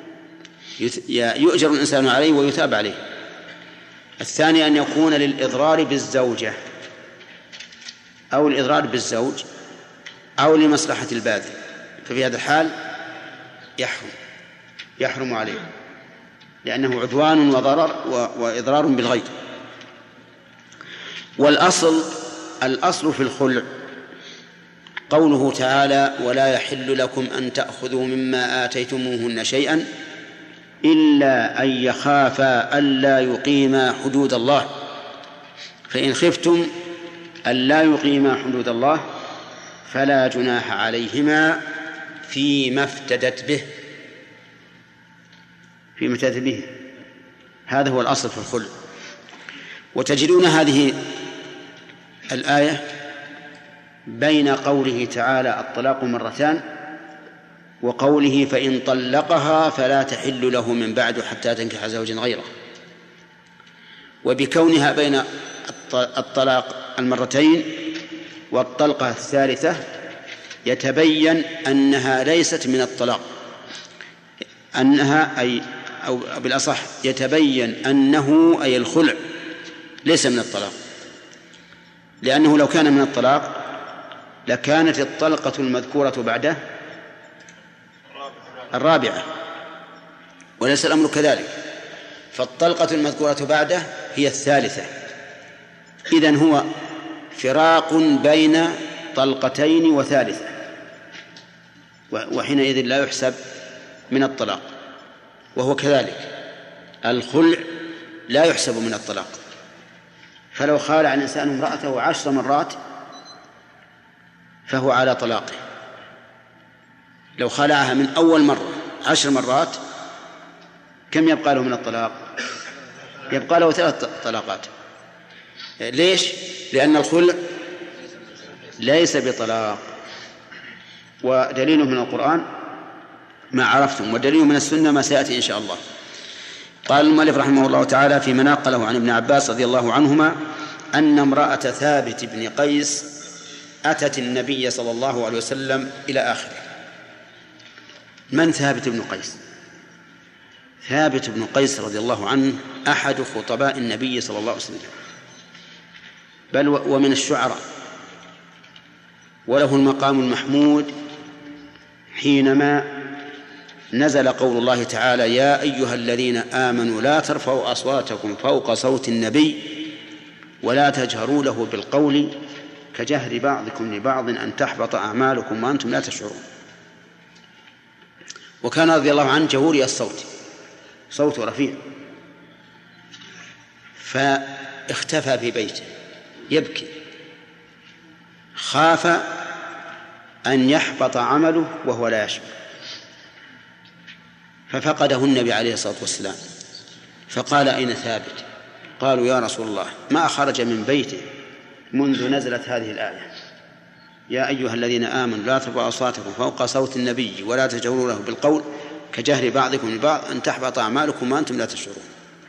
يؤجر الإنسان عليه ويثاب عليه. الثاني أن يكون للإضرار بالزوجة أو الإضرار بالزوج أو لمصلحة الباذل، ففي هذا الحال يحرم عليه، لأنه عدوان وضرر وإضرار بالغير. الأصل في الخلع قوله تعالى: ولا يحل لكم أن تأخذوا مما آتيتموهن شيئا إلا أن يخافا ألا يقيما حدود الله، فإن خفتم ألا يقيما حدود الله فلا جناح عليهما فيما افتدت به. هذا هو الأصل في الخلع. وتجدون هذه الآية بين قوله تعالى: الطلاق مرتان، وقوله: فإن طلقها فلا تحل له من بعد حتى تنكح زوجا غيره. وبكونها بين الطلاق المرتين والطلقة الثالثة يتبين أنها ليست من الطلاق، أو بالأصح يتبين أنه أي الخلع ليس من الطلاق، لأنه لو كان من الطلاق لكانت الطلقة المذكورة بعده الرابعة، وليس الأمر كذلك، فالطلقة المذكورة بعده هي الثالثة. إذن هو فراق بين طلقتين وثالثة، وحينئذ لا يحسب من الطلاق. وهو كذلك الخلع لا يحسب من الطلاق، فلو خالع الإنسان امرأته 10 مرات فهو على طلاقه. لو خلعها من أول مرة 10 مرات كم يبقى له من الطلاق؟ يبقى له 3 طلاقات. ليش؟ لأن الخلع ليس بطلاق. ودليله من القرآن ما عرفتم، ودليله من السنة ما سيأتي إن شاء الله. قال المؤلف رحمه الله تعالى فيما نقله عن ابن عباس رضي الله عنهما أن امرأة ثابت بن قيس أتت النبي صلى الله عليه وسلم إلى آخره. من ثابت بن قيس؟ ثابت بن قيس رضي الله عنه أحد خطباء النبي صلى الله عليه وسلم، بل ومن الشعراء، وله المقام المحمود حينما نزل قول الله تعالى: يا أيها الذين آمنوا لا ترفعوا أصواتكم فوق صوت النبي ولا تجهروا له بالقول كجهر بعضكم لبعض أن تحبط أعمالكم وأنتم لا تشعرون. وكان رضي الله عنه جهوري الصوت، صوته رفيع، فاختفى في بيته يبكي، خاف أن يحبط عمله وهو لا يشعر، ففقده النبي عليه الصلاة والسلام فقال: أين ثابت؟ قالوا: يا رسول الله ما خرج من بيته منذ نزلت هذه الآية: يا أيها الذين آمنوا لا ترفعوا أصواتكم فوق صوت النبي ولا تجهروا له بالقول كجهر بعضكم لبعض أن تحبط أعمالكم وأنتم لا تشعرون.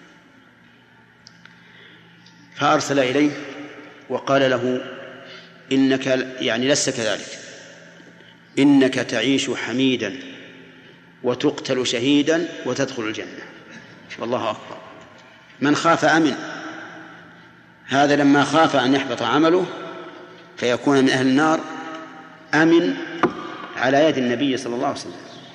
فأرسل إليه وقال له: إنك يعني لست كذلك، إنك تعيش حميدا وتقتل شهيدا وتدخل الجنة. والله أكبر، من خاف أمن. هذا لما خاف أن يحبط عمله فيكون من أهل النار أمن على يد النبي صلى الله عليه وسلم.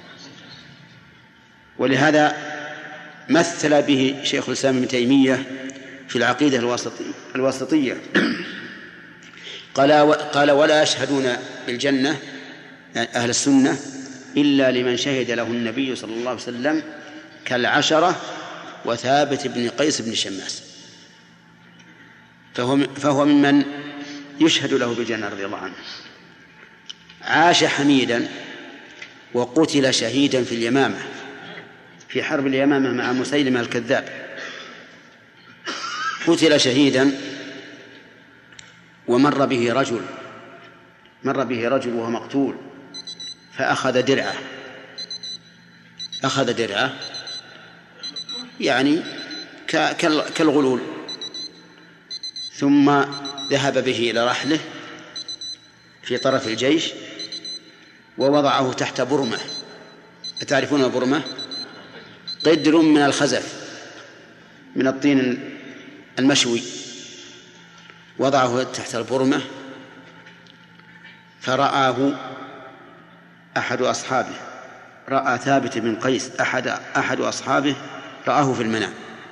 ولهذا مثل به شيخ الإسلام ابن تيمية في العقيدة الواسطية قال: ولا يشهدون بالجنة يعني أهل السنة إلا لمن شهد له النبي صلى الله عليه وسلم كالعشرة وثابت بن قيس بن شماس، فهو ممن يشهد له بالجنة رضي الله عنه. عاش حميدا وقتل شهيدا في اليمامة، في حرب اليمامة مع مسيلمة الكذاب، قتل شهيدا. ومر به رجل وهو مقتول فأخذ درعه يعني كالغلول، ثم ذهب به إلى رحله في طرف الجيش ووضعه تحت برمة. أتعرفون برمة؟ قدر من الخزف من الطين المشوي، وضعه تحت البرمة فرآه أحد أصحابه، رأى ثابت بن قيس أحد أصحابه رآه في المنام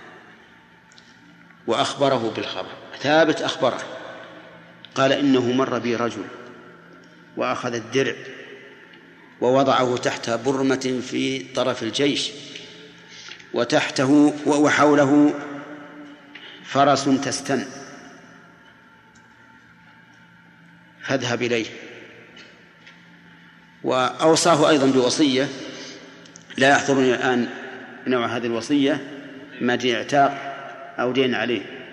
وأخبره بالخبر. ثابت أخبره قال: إنه مر بي رجل وأخذ الدرع ووضعه تحت برمة في طرف الجيش وتحته وحوله فرس تستن، فاذهب إليه. وأوصاه أيضا بوصية لا يحضرني الآن نوع هذه الوصية، ما دين اعتاق أو دين عليه.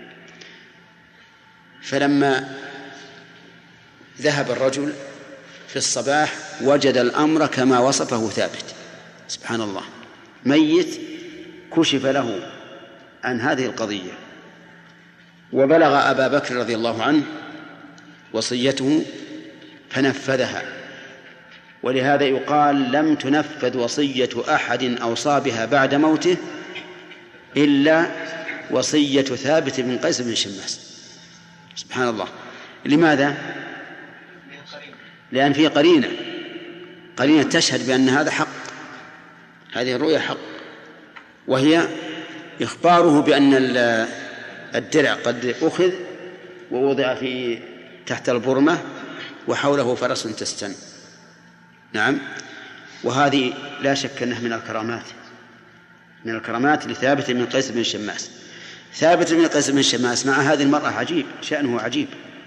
فلما ذهب الرجل في الصباح وجد الأمر كما وصفه ثابت، سبحان الله، ميت كشف له عن هذه القضية. وبلغ أبا بكر رضي الله عنه وصيته فنفذها. ولهذا يقال: لم تنفذ وصية أحد أوصى بها بعد موته إلا وصية ثابت بن قيس بن شماس. سبحان الله. لماذا؟ لأن فيه قرينة تشهد بأن هذا حق، هذه الرؤيا حق، وهي إخباره بأن الدرع قد أخذ ووضع تحت البرمة وحوله فرس تستن. نعم. وهذه لا شك أنها من الكرامات لثابت بن قيس بن شماس. ثابت بن قيس بن شماس مع هذه المرأة عجيب، شأنه عجيب،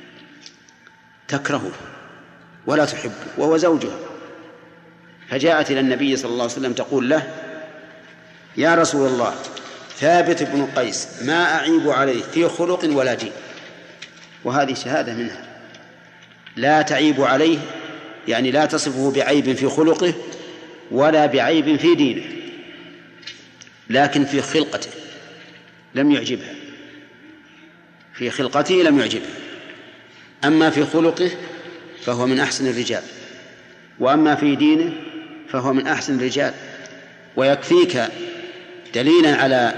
تكرهه ولا تحبه وهو زوجها، فجاءت إلى النبي صلى الله عليه وسلم تقول له: يا رسول الله، ثابت بن قيس ما أعيب عليه في خلق ولا دين. وهذه شهادة منها، لا تعيب عليه يعني لا تصفه بعيب في خلقه ولا بعيب في دينه، لكن في خلقته لم يعجبها، في خلقته لم يعجبها، أما في خلقه فهو من أحسن الرجال، وأما في دينه فهو من أحسن الرجال. ويكفيك دليلا على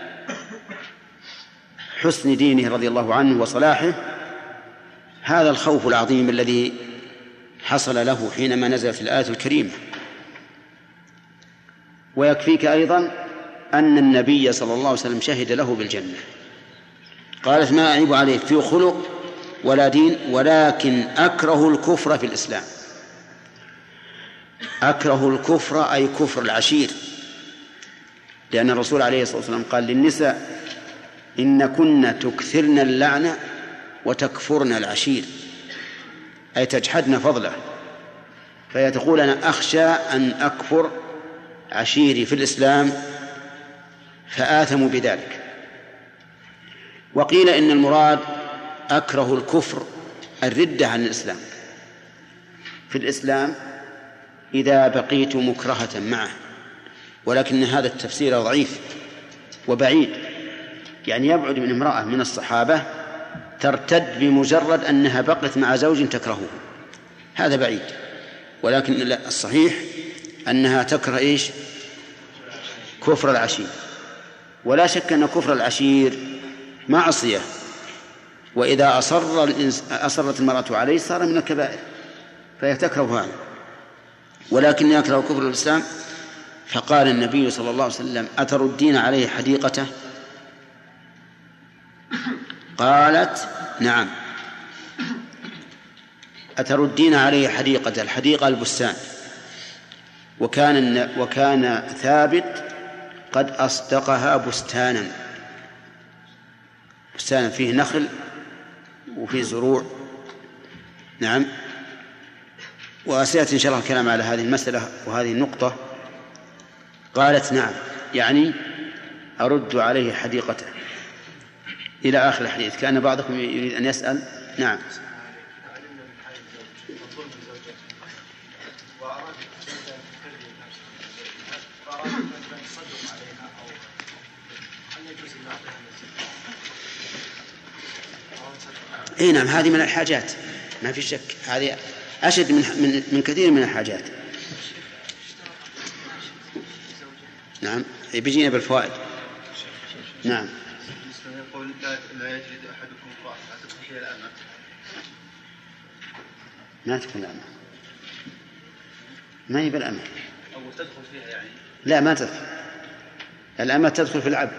حسن دينه رضي الله عنه وصلاحه هذا الخوف العظيم الذي حصل له حينما نزلت الآية الكريمة. ويكفيك أيضا أن النبي صلى الله عليه وسلم شهد له بالجنة. قالت: ما أعيب عليه في خلق ولا دين، ولكن أكره الكفر في الإسلام. أكره الكفر أي كفر العشير، لأن الرسول عليه الصلاة والسلام قال للنساء: إن كن تكثرن اللعنة وتكفرن العشير، أي تجحدن فضله. فهي تقول: أنا أخشى أن أكفر عشيري في الإسلام فآثم بذلك. وقيل إن المراد أكره الكفر الردة عن الإسلام في الإسلام إذا بقيت مكرهة معه، ولكن هذا التفسير ضعيف وبعيد، يعني يبعد من امرأة من الصحابة ترتد بمجرد أنها بقت مع زوج تكرهه، هذا بعيد. ولكن الصحيح أنها تكره إيش؟ كفر العشير. ولا شك أن كفر العشير معصية، وإذا أصرت المرأة عليه صار من الكبائر، فهي تكره هذا. ولكن يكره كفر الإسلام، فقال النبي صلى الله عليه وسلم: أتردين عليه حديقته؟ قالت: نعم. أتردين عليه حديقته، الحديقة البستان. وكان ثابت قد أصدقها بستانا فيه نخل وفيه زروع. نعم. وسيأتي إن شاء الله الكلام على هذه المسألة وهذه النقطة. قالت: نعم، يعني أرد عليه حديقته، إلى آخر الحديث. كان بعضكم يريد أن يسأل. نعم. اي نعم، هذه من الحاجات، ما في شك، هذه أشد من كثير من الحاجات. نعم، بيجينا بالفوائد. نعم. يقول: لا يجد أحدكم امرأة فتدخل فيها الأمة. ما تدخل الأمة، ما هي بالأمة، أو تدخل فيها يعني. لا، ما تدخل الأمة، تدخل في العبد.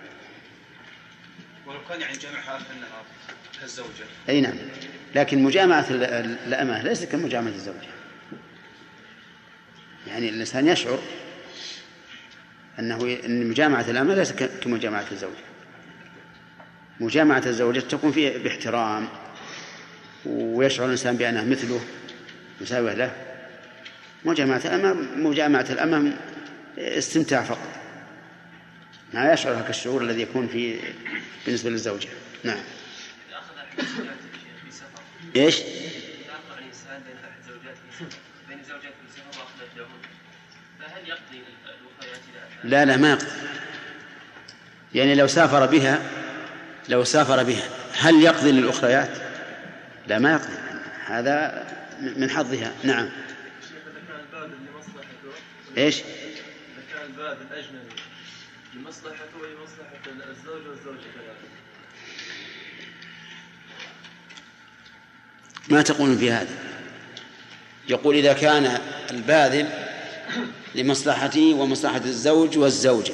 ولو كان يعني جمعها أنها كالزوجة. أي نعم، لكن مجامعة الأمة ليست كمجامعة الزوجة. يعني الإنسان يشعر أن مجامعة الأمة ليست كمجامعة الزوجة. مجامعة الزوجة تكون فيه باحترام، ويشعر الإنسان بأنه مثله مساوي له. مجامعة الأمة استمتاع فقط، ما يشعر كالشعور الذي يكون فيه بالنسبة للزوجة. نعم. إيش؟ لا ما يقضي. يعني لو سافر بها هل يقضي للأخريات؟ لا، ما يقضي، هذا من حظها. نعم. إيش؟ كان الباب الأجنبي لمصلحته ولمصلحة الزوج والزوجة كذلك. ما تقول في هذا؟ يقول: إذا كان الباذل لمصلحته ومصلحة الزوج والزوجة،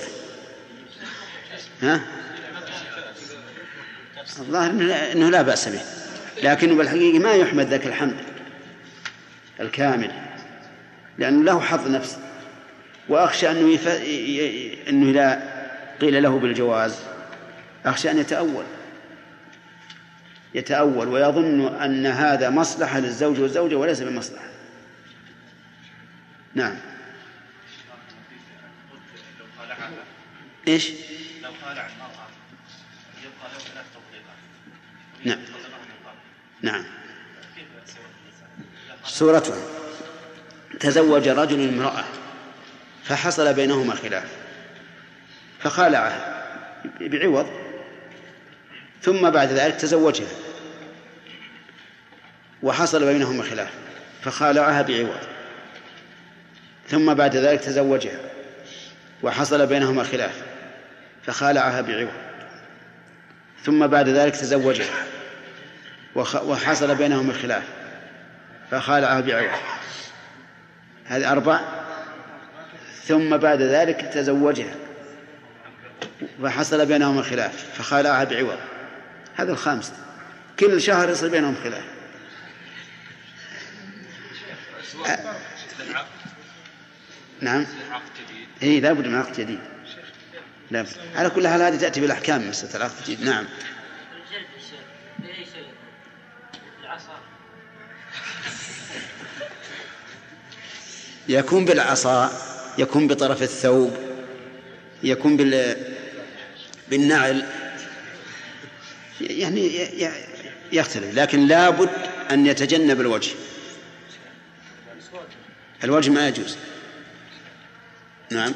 الظاهر أنه لا بأس به، لكنه بالحقيقة ما يحمد ذاك الحمد الكامل، لأنه له حظ نفس. وأخشى أنه إذا قيل له بالجواز أخشى أن يتأول ويظن أن هذا مصلحة للزوج والزوجة وليس بمصلحة. نعم. إيش؟ لو خالع المرأة يبقى له 3 تطليقات. نعم. نعم. سورة: تزوج رجل امرأة فحصل بينهما خلاف فخالعها بعوض، ثم بعد ذلك تزوجها وحصل بينهما خلاف فخالعها بعوض، ثم بعد ذلك تزوجها وحصل بينهما خلاف فخالعها بعوض، ثم بعد ذلك تزوجها وحصل بينهما خلاف فخالعها بعوض. هذه 4. ثم بعد ذلك تزوجها وحصل بينهما خلاف فخالعها بعوض. هذا 5. كل شهر يصير بينهم خلاف. نعم. إيه لا بد من عقد جديد. لا على كل حال هذه تأتي بالأحكام مسألة العقد الجديد. نعم. يكون بالعصا، يكون بطرف الثوب، يكون بالنعل، يعني يختلف، لكن لا بد أن يتجنب الوجه. الوجه ما يجوز. نعم.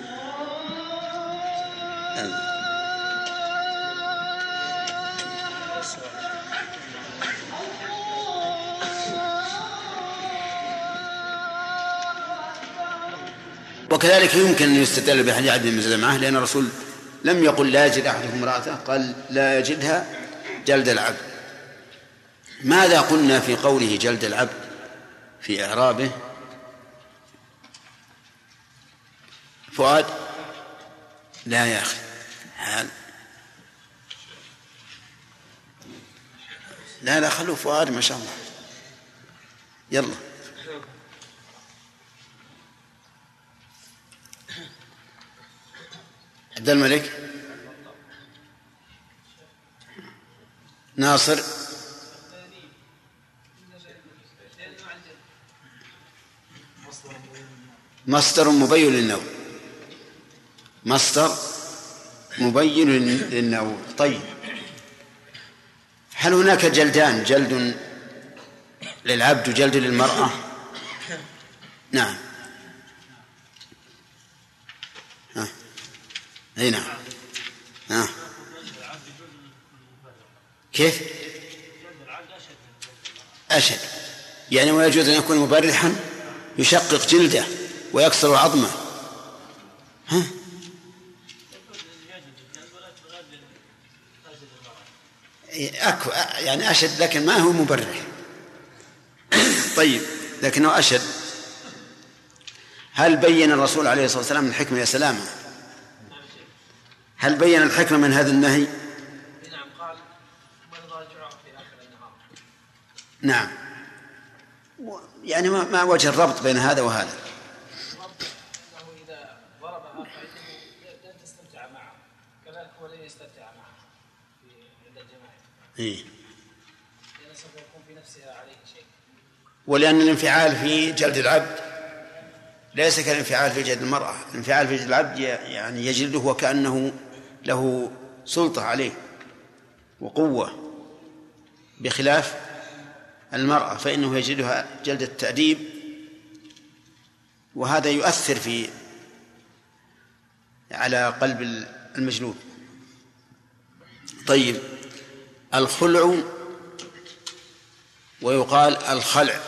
وكذلك يمكن أن يستدل بحديث عبد بن زمعة، لأن الرسول لم يقل لا يجد أحدكم امرأته، قال لا يجدها جلد العبد. ماذا قلنا في قوله جلد العبد في إعرابه؟ فؤاد لا يا أخي حال لا خلوا فؤاد ما شاء الله. يلا عبد الملك ناصر مصدر مبين للنوع، مصدر مبين للنوع. طيب هل هناك جلدان، جلد للعبد وجلد للمرأة؟ نعم. اي نعم. كيف؟ أشد يعني ويجوز أن يكون مبرحا يشقق جلده ويكسر عظمه. يعني أشد لكن ما هو مبرح. طيب لكنه أشد. هل بين الرسول عليه الصلاة والسلام الحكمة يا سلامة؟ هل بين الحكمة من هذا النهي؟ نعم قال ونضاجعه في آخر النهار. نعم. يعني ما وجه الربط بين هذا وهذا؟ الربط أنه إذا ضربها فإنه لن تستمتع معه، كذلك هو لن يستمتع معه عند الجماعة. لأن سوف يكون في نفسها عليه شيء. ولأن الانفعال في جلد العبد ليس كالانفعال في جلد المرأة. الانفعال في جلد العبد يعني يجلده وكأنه له سلطة عليه وقوة، بخلاف المرأة فإنه يجلدها جلد التأديب، وهذا يؤثر على قلب المجلود. طيب الخلع ويقال الخلع،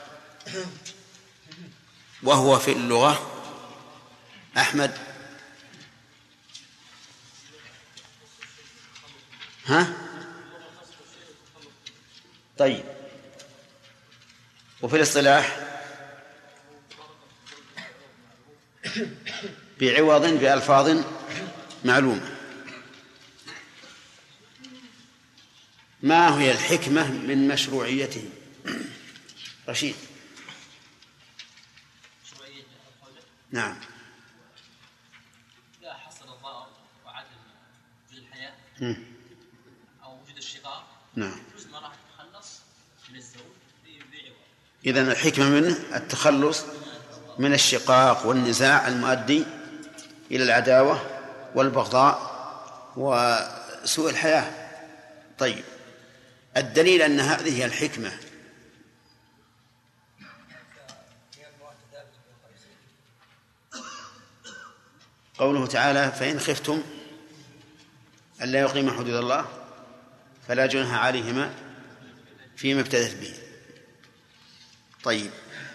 وهو في اللغة أحمد طيب وفي الاصطلاح بعوض بألفاظ معلومة. ما هي الحكمة من مشروعيته؟ رشيد. نعم. لا حصل الضرر وعدم وجود الحياة أو وجود الشقاق. نعم. ما راح تتخلص من الزوج بعوض. إذن الحكمة منه التخلص من الشقاق والنزاع المؤدي إلى العداوة والبغضاء وسوء الحياة. طيب الدليل أن هذه هي الحكمة قوله تعالى فإن خفتم ألا يقيم حدود الله فلا جناح عليهما فيما ابتدت به. طيب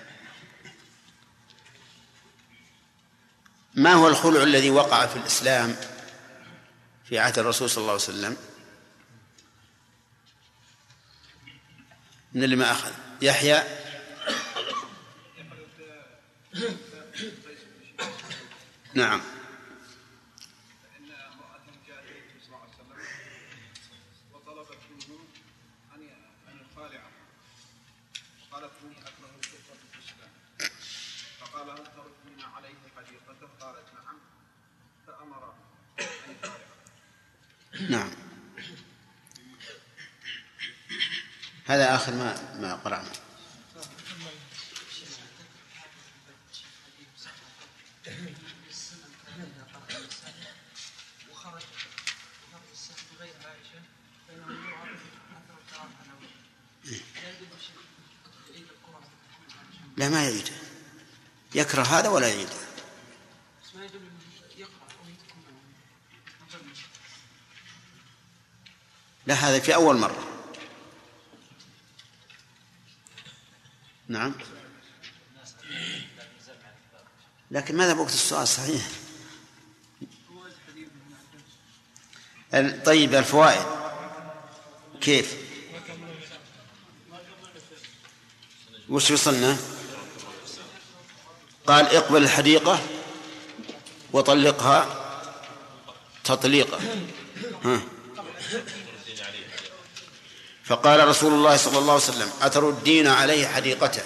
ما هو الخلع الذي وقع في الإسلام في عهد الرسول صلى الله عليه وسلم؟ من اللي ما أخذ يحيى. نعم. فإن امرأة جاءت النبي صلى الله عليه وسلم وطلبت منه أن نعم. هذا آخر ما قرأنا. لا ما يعيد، يكره هذا ولا يعيد. لا هذا في أول مرة. نعم لكن ماذا بوقت السؤال صحيح. طيب الفوائد كيف وش وصلنا؟ قال اقبل الحديقة وطلقها تطليقا. فقال رسول الله صلى الله عليه وسلم أتردين عليه حديقته.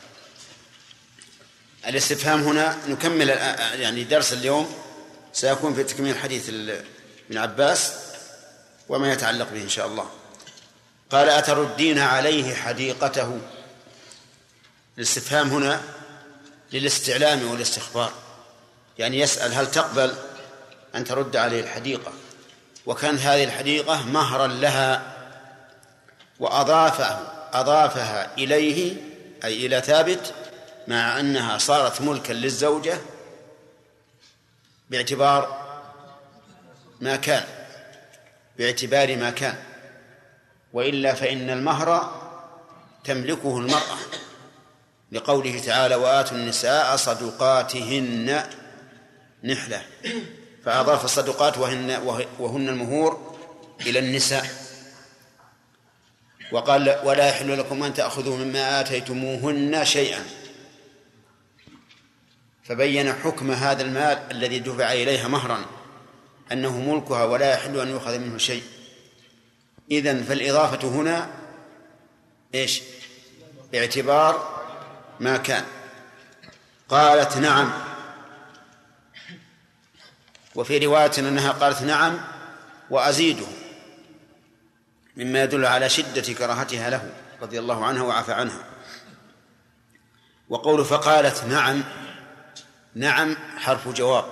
الاستفهام هنا نكمل يعني درس اليوم سيكون في تكميل حديث ابن عباس وما يتعلق به إن شاء الله. قال أتردين عليه حديقته. الاستفهام هنا للاستعلام والاستخبار، يعني يسأل هل تقبل أن ترد عليه الحديقة، وكان هذه الحديقة مهرا لها وأضافها إليه أي إلى ثابت، مع أنها صارت ملكا للزوجة باعتبار ما كان، وإلا فإن المهر تملكه المرأة، لقوله تعالى وآتوا النساء صدقاتهن نحلة، فأضاف الصدقات وهن المهور إلى النساء. وقال ولا يحل لكم أن تأخذوا مما آتيتموهن شيئا، فبين حكم هذا المال الذي دفع إليها مهرا أنه ملكها ولا يحل أن يؤخذ منه شيء. إذن فالإضافة هنا إيش؟ باعتبار ما كان. قالت نعم، وفي رواية أنها قالت نعم وأزيده، مما يدل على شدة كراهتها له رضي الله عنها وعفى عنها. وقول فقالت نعم، نعم حرف جواب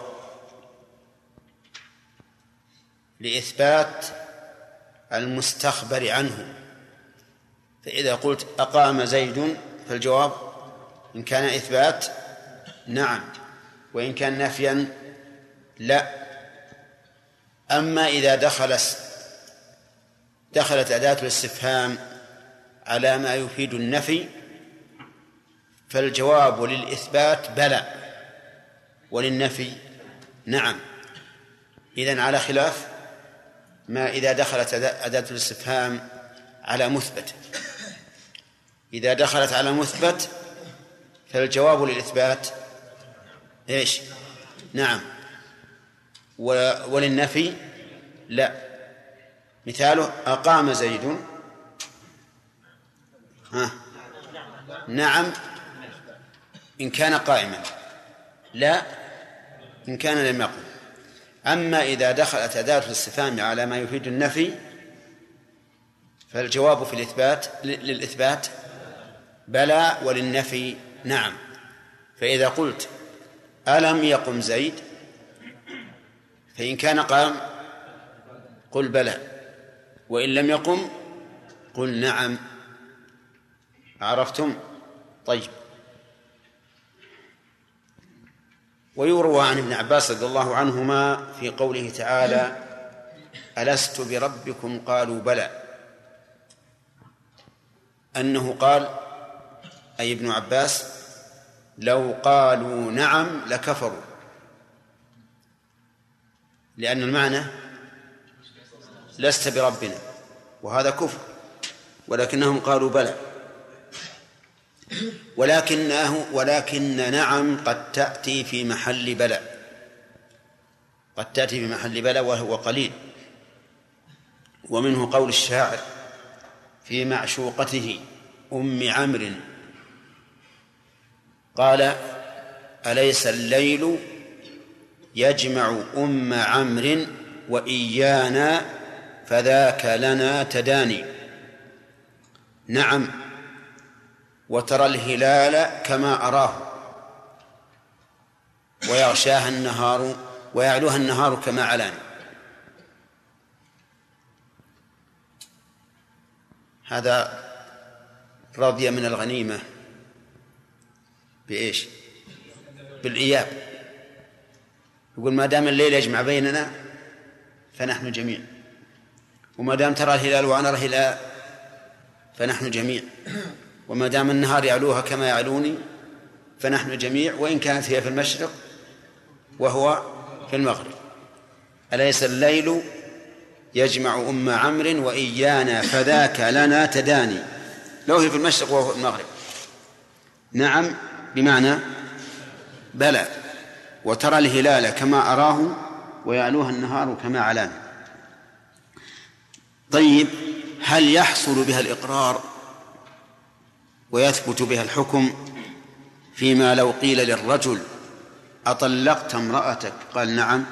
لإثبات المستخبر عنه. فإذا قلت أقام زيد فالجواب إن كان إثبات نعم، وإن كان نفيا لا. أما إذا دخلت أداة الاستفهام على ما يفيد النفي فالجواب للإثبات بلى، وللنفي نعم. إذن على خلاف ما إذا دخلت أداة الاستفهام على مثبت. إذا دخلت على مثبت فالجواب للإثبات إيش؟ نعم، وللنفي لا. مثاله أقام زيد نعم إن كان قائما، لا إن كان لم يقم. أما إذا دخلت أداة الاستفهام على ما يفيد النفي فالجواب في الإثبات للإثبات بلى، وللنفي نعم. فإذا قلت ألم يقم زيد فإن كان قام قل بلى، وإن لم يقم قل نعم. عرفتم؟ طيب. ويروى عن ابن عباس رضي الله عنهما في قوله تعالى ألست بربكم قالوا بلى أنه قال أي ابن عباس لو قالوا نعم لكفروا، لأن المعنى لست بربنا وهذا كفر، ولكنهم قالوا بلى. ولكن نعم قد تأتي في محل بلى، قد تأتي في محل بلى وهو قليل. ومنه قول الشاعر في معشوقته أم عمرو قال أليس الليل يجمع أم عمرو وإيانا فذاك لنا تداني. نعم، وترى الهلال كما أراه ويغشاها النهار ويعلوها النهار كما علاني. هذا رضي من الغنيمة بإيش؟ بالإياب. يقول ما دام الليل يجمع بيننا فنحن جميع، وما دام ترى الهلال وأنا أرى الهلال فنحن جميع، وما دام النهار يعلوها كما يعلوني فنحن جميع، وإن كانت هي في المشرق وهو في المغرب. أليس الليل يجمع أم عمرو وإيانا فذاك لنا تداني، لو هي في المشرق وهو في المغرب. نعم بمعنى بلى، وترى الهلال كما أراه ويعلوها النهار كما علاني. طيب، هل يحصل بها الإقرار ويثبت بها الحكم فيما لو قيل للرجل أطلقت امرأتك قال نعم؟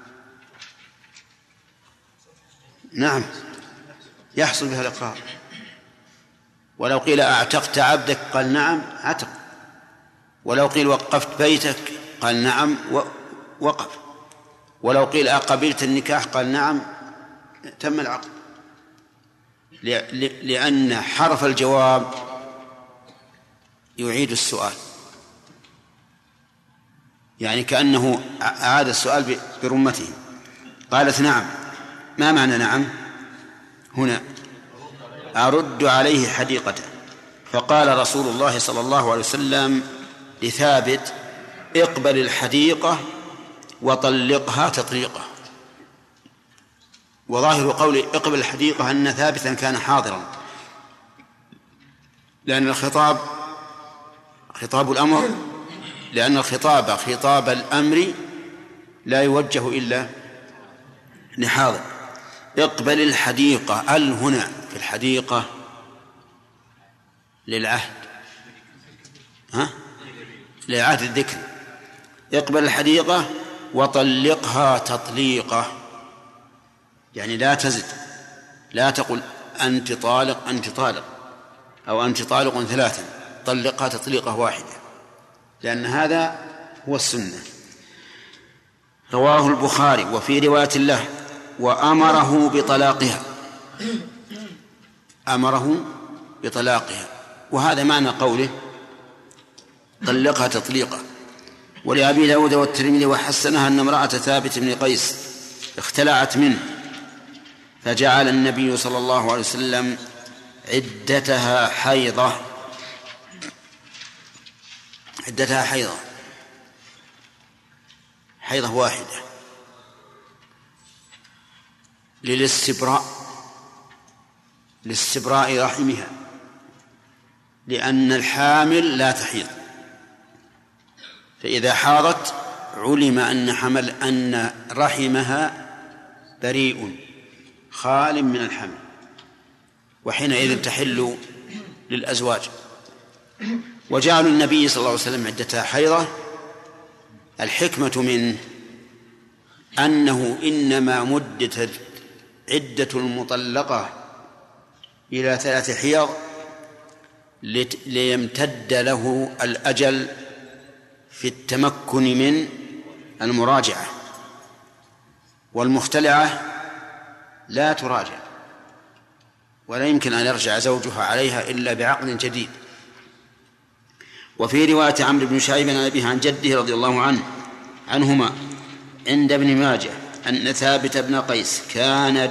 نعم، يحصل بها الإقرار. ولو قيل أعتقت عبدك قال نعم عتق. ولو قيل وقفت بيتك قال نعم وقف. ولو قيل أقبلت النكاح قال نعم تم العقد، لأن حرف الجواب يعيد السؤال، يعني كأنه أعاد السؤال برمته. قالت نعم. ما معنى نعم هنا؟ أرد عليه حديقته. فقال رسول الله صلى الله عليه وسلم لثابت اقبل الحديقة وطلقها تطليقة. وظاهر قول اقبل الحديقة أن ثابتا كان حاضرا، لأن الخطاب خطاب الأمر، لأن الخطاب خطاب الأمر لا يوجه إلا لحاضر. اقبل الحديقة، هنا في الحديقة للعهد، لعهد الذكر. اقبل الحديقة وطلقها تطليقة، يعني لا تزد، لا تقل أنت طالق أنت طالق أو أنت طالق 3، طلقها تطليقة واحدة، لأن هذا هو السنة. رواه البخاري. وفي رواية له وأمره بطلاقها، أمره بطلاقها، وهذا معنى قوله طلقها تطليقة. ولأبي داود والترمذي وحسنها أن امرأة ثابت بن قيس اختلعت منه، فجعل النبي صلى الله عليه وسلم عدتها حيضة واحدة لاستبراء رحمها، لأن الحامل لا تحيض، فإذا حاضت علم أن رحمها بريء خال من الحمل، وحينئذ تحل للأزواج. وجعل النبي صلى الله عليه وسلم عدتها حيضة الحكمة منه أنه إنما مدت عدة المطلقة إلى 3 حيض ليمتد له الأجل في التمكن من المراجعة، والمختلعة لا تراجع ولا يمكن أن يرجع زوجها عليها إلا بعقد جديد. وفي رواية عمرو بن شعيب عن أبيه عن جده رضي الله عنهما عند ابن ماجه أن ثابت بن قيس كان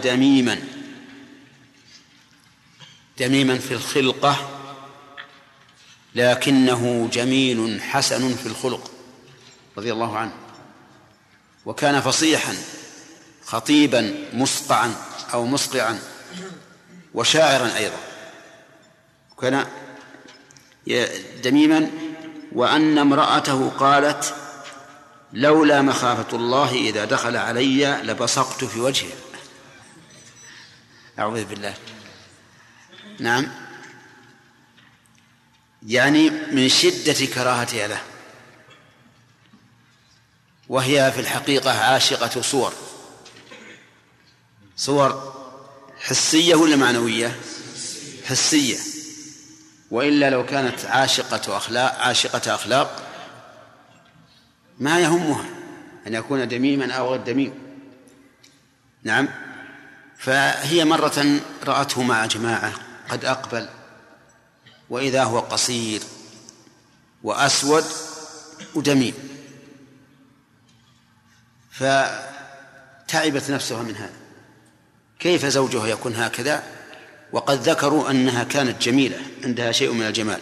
دميما في الخلقة، لكنه جميل حسن في الخلق رضي الله عنه، وكان فصيحا خطيبا مسقعا أو مسقعا وشاعرا أيضا، كان دميما. وأن امرأته قالت لولا مخافة الله إذا دخل علي لبصقت في وجهه. أعوذ بالله. نعم، يعني من شدة كراهتها له، وهي في الحقيقة عاشقة صور حسية ولا معنوية؟ حسية. وإلا لو كانت عاشقة أخلاق ما يهمها أن يكون دميما أو غير دميم. نعم. فهي مرة رأته مع جماعة قد أقبل، وإذا هو قصير وأسود ودميم، فتعبت نفسها من هذا. كيف زوجها يكون هكذا وقد ذكروا أنها كانت جميلة، عندها شيء من الجمال؟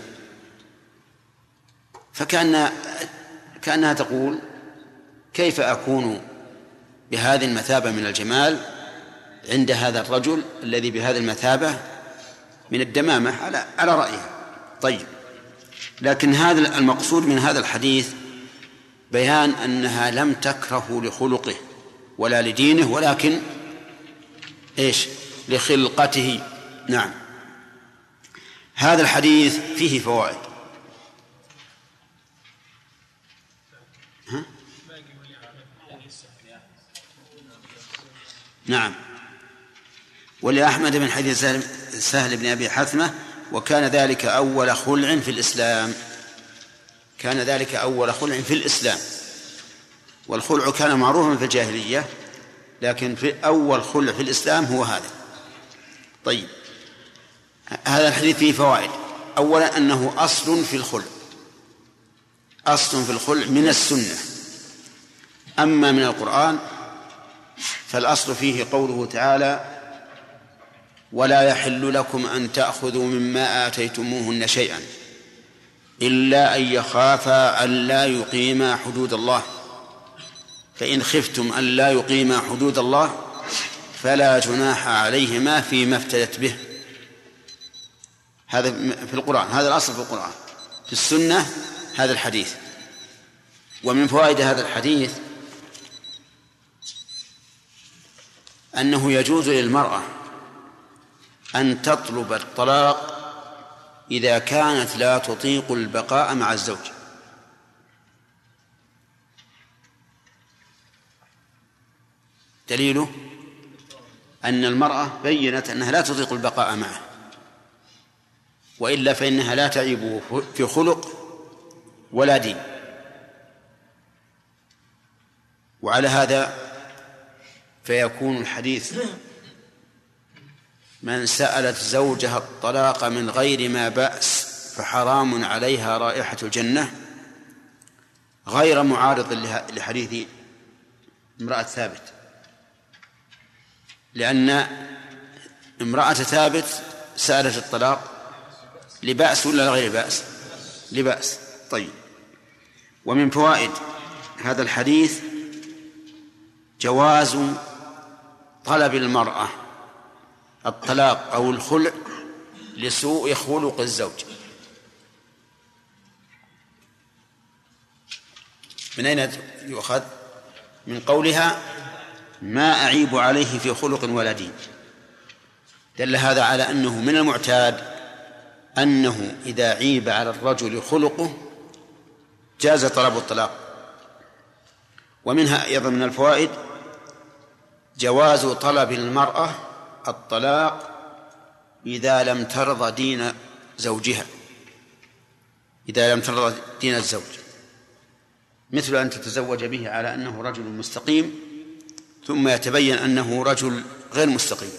فكأنها تقول كيف أكون بهذه المثابة من الجمال عند هذا الرجل الذي بهذه المثابة من الدمامة على رأيها. طيب، لكن هذا المقصود من هذا الحديث بيان أنها لم تكره لخلقه ولا لدينه، ولكن لخلقته. نعم. هذا الحديث فيه فوائد. نعم. ولأحمد من حديث سهل بن أبي حثمة: وكان ذلك أول خلع في الإسلام. كان ذلك أول خلع في الإسلام، والخلع كان معروفا في الجاهلية، لكن في أول خلع في الإسلام هو هذا. طيب، هذا الحديث فيه فوائد. أولا أنه أصل في الخلع، أصل في الخلع من السنة. أما من القرآن فالأصل فيه قوله تعالى: ولا يحل لكم أن تأخذوا مما آتيتموهن شيئا إلا أن يخافا ألا يقيما حدود الله، فإن خفتم ألا يقيما حدود الله فلا جناح عليهما فيما افتدت به. هذا في القرآن، هذا الأصل في القرآن. في السنة هذا الحديث. ومن فوائد هذا الحديث أنه يجوز للمرأة أن تطلب الطلاق إذا كانت لا تطيق البقاء مع الزوج. دليله أن المرأة بيّنت أنها لا تطيق البقاء معه، وإلا فإنها لا تعيبه في خلق ولا دين. وعلى هذا فيكون الحديث: من سألت زوجها الطلاق من غير ما بأس فحرام عليها رائحة الجنة، غير معارض لحديث امرأة ثابت، لأن امرأة ثابت سألت الطلاق لبأس ولا لغير بأس؟ لبأس. طيب، ومن فوائد هذا الحديث جواز طلب المرأة الطلاق أو الخلع لسوء خلق الزوج. من أين يؤخذ؟ من قولها: ما أعيب عليه في خلق ولا دين. دل هذا على أنه من المعتاد أنه إذا عيب على الرجل خلقه جاز طلب الطلاق. ومنها أيضا من الفوائد جواز طلب المرأة الطلاق إذا لم ترضى دين زوجها، إذا لم ترضى دين الزوج، مثل أن تتزوج به على أنه رجل مستقيم ثم يتبين أنه رجل غير مستقيم،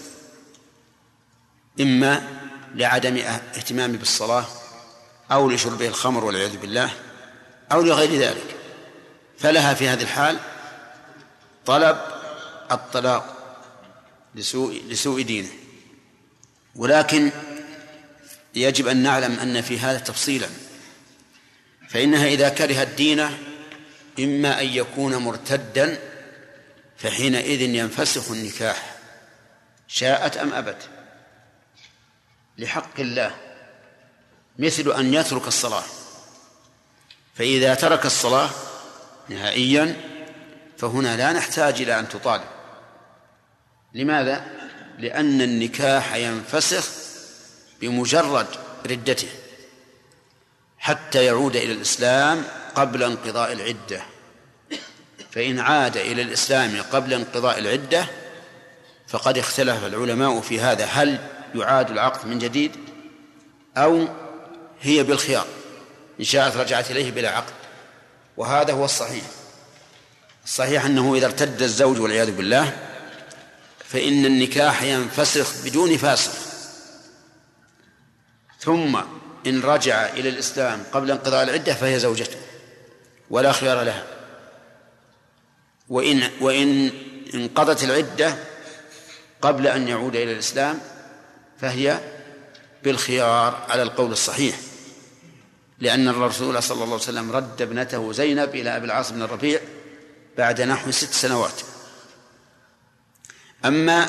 إما لعدم اهتمامه بالصلاة أو لشربه الخمر والعياذ بالله أو لغير ذلك، فلها في هذه الحال طلب الطلاق لسوء دينه. ولكن يجب أن نعلم أن في هذا تفصيلا، فإنها إذا كرهت دينه إما أن يكون مرتدا فحينئذ ينفسخ النكاح شاءت أم أبت لحق الله، مثل أن يترك الصلاة، فإذا ترك الصلاة نهائيا فهنا لا نحتاج إلى أن تطالب. لماذا؟ لأن النكاح ينفسخ بمجرد ردته حتى يعود إلى الإسلام قبل انقضاء العدة، فإن عاد إلى الإسلام قبل انقضاء العدة فقد اختلف العلماء في هذا، هل يعاد العقد من جديد أو هي بالخيار، إن شاءت رجعت إليه بلا عقد. وهذا هو الصحيح. الصحيح أنه إذا ارتد الزوج والعياذ بالله فإن النكاح ينفسخ بدون فاسخ، ثم إن رجع إلى الإسلام قبل انقضاء العدة فهي زوجته ولا خيار لها، وإن انقضت العدة قبل أن يعود إلى الإسلام فهي بالخيار على القول الصحيح، لأن الرسول صلى الله عليه وسلم رد ابنته زينب إلى أبي العاص بن الربيع بعد نحو 6 سنوات. أما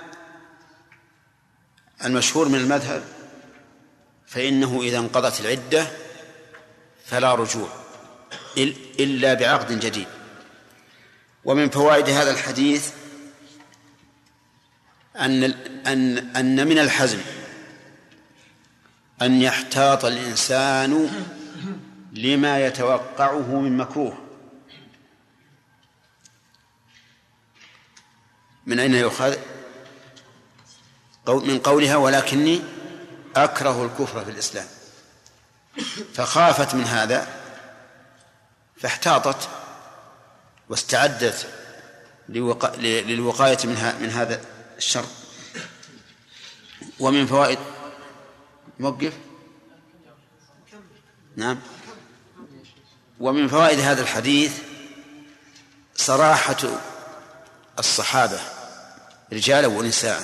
المشهور من المذهب فإنه إذا انقضت العدة فلا رجوع إلا بعقد جديد. ومن فوائد هذا الحديث أن من الحزم أن يحتاط الإنسان لما يتوقعه من مكروه. من أين يؤخذ؟ من قولها ولكني أكره الكفر في الإسلام، فخافت من هذا فاحتاطت واستعدت للوقاية من هذا الشر. ومن فوائد موقف نعم ومن فوائد هذا الحديث صراحة الصحابة رجالا ونساء،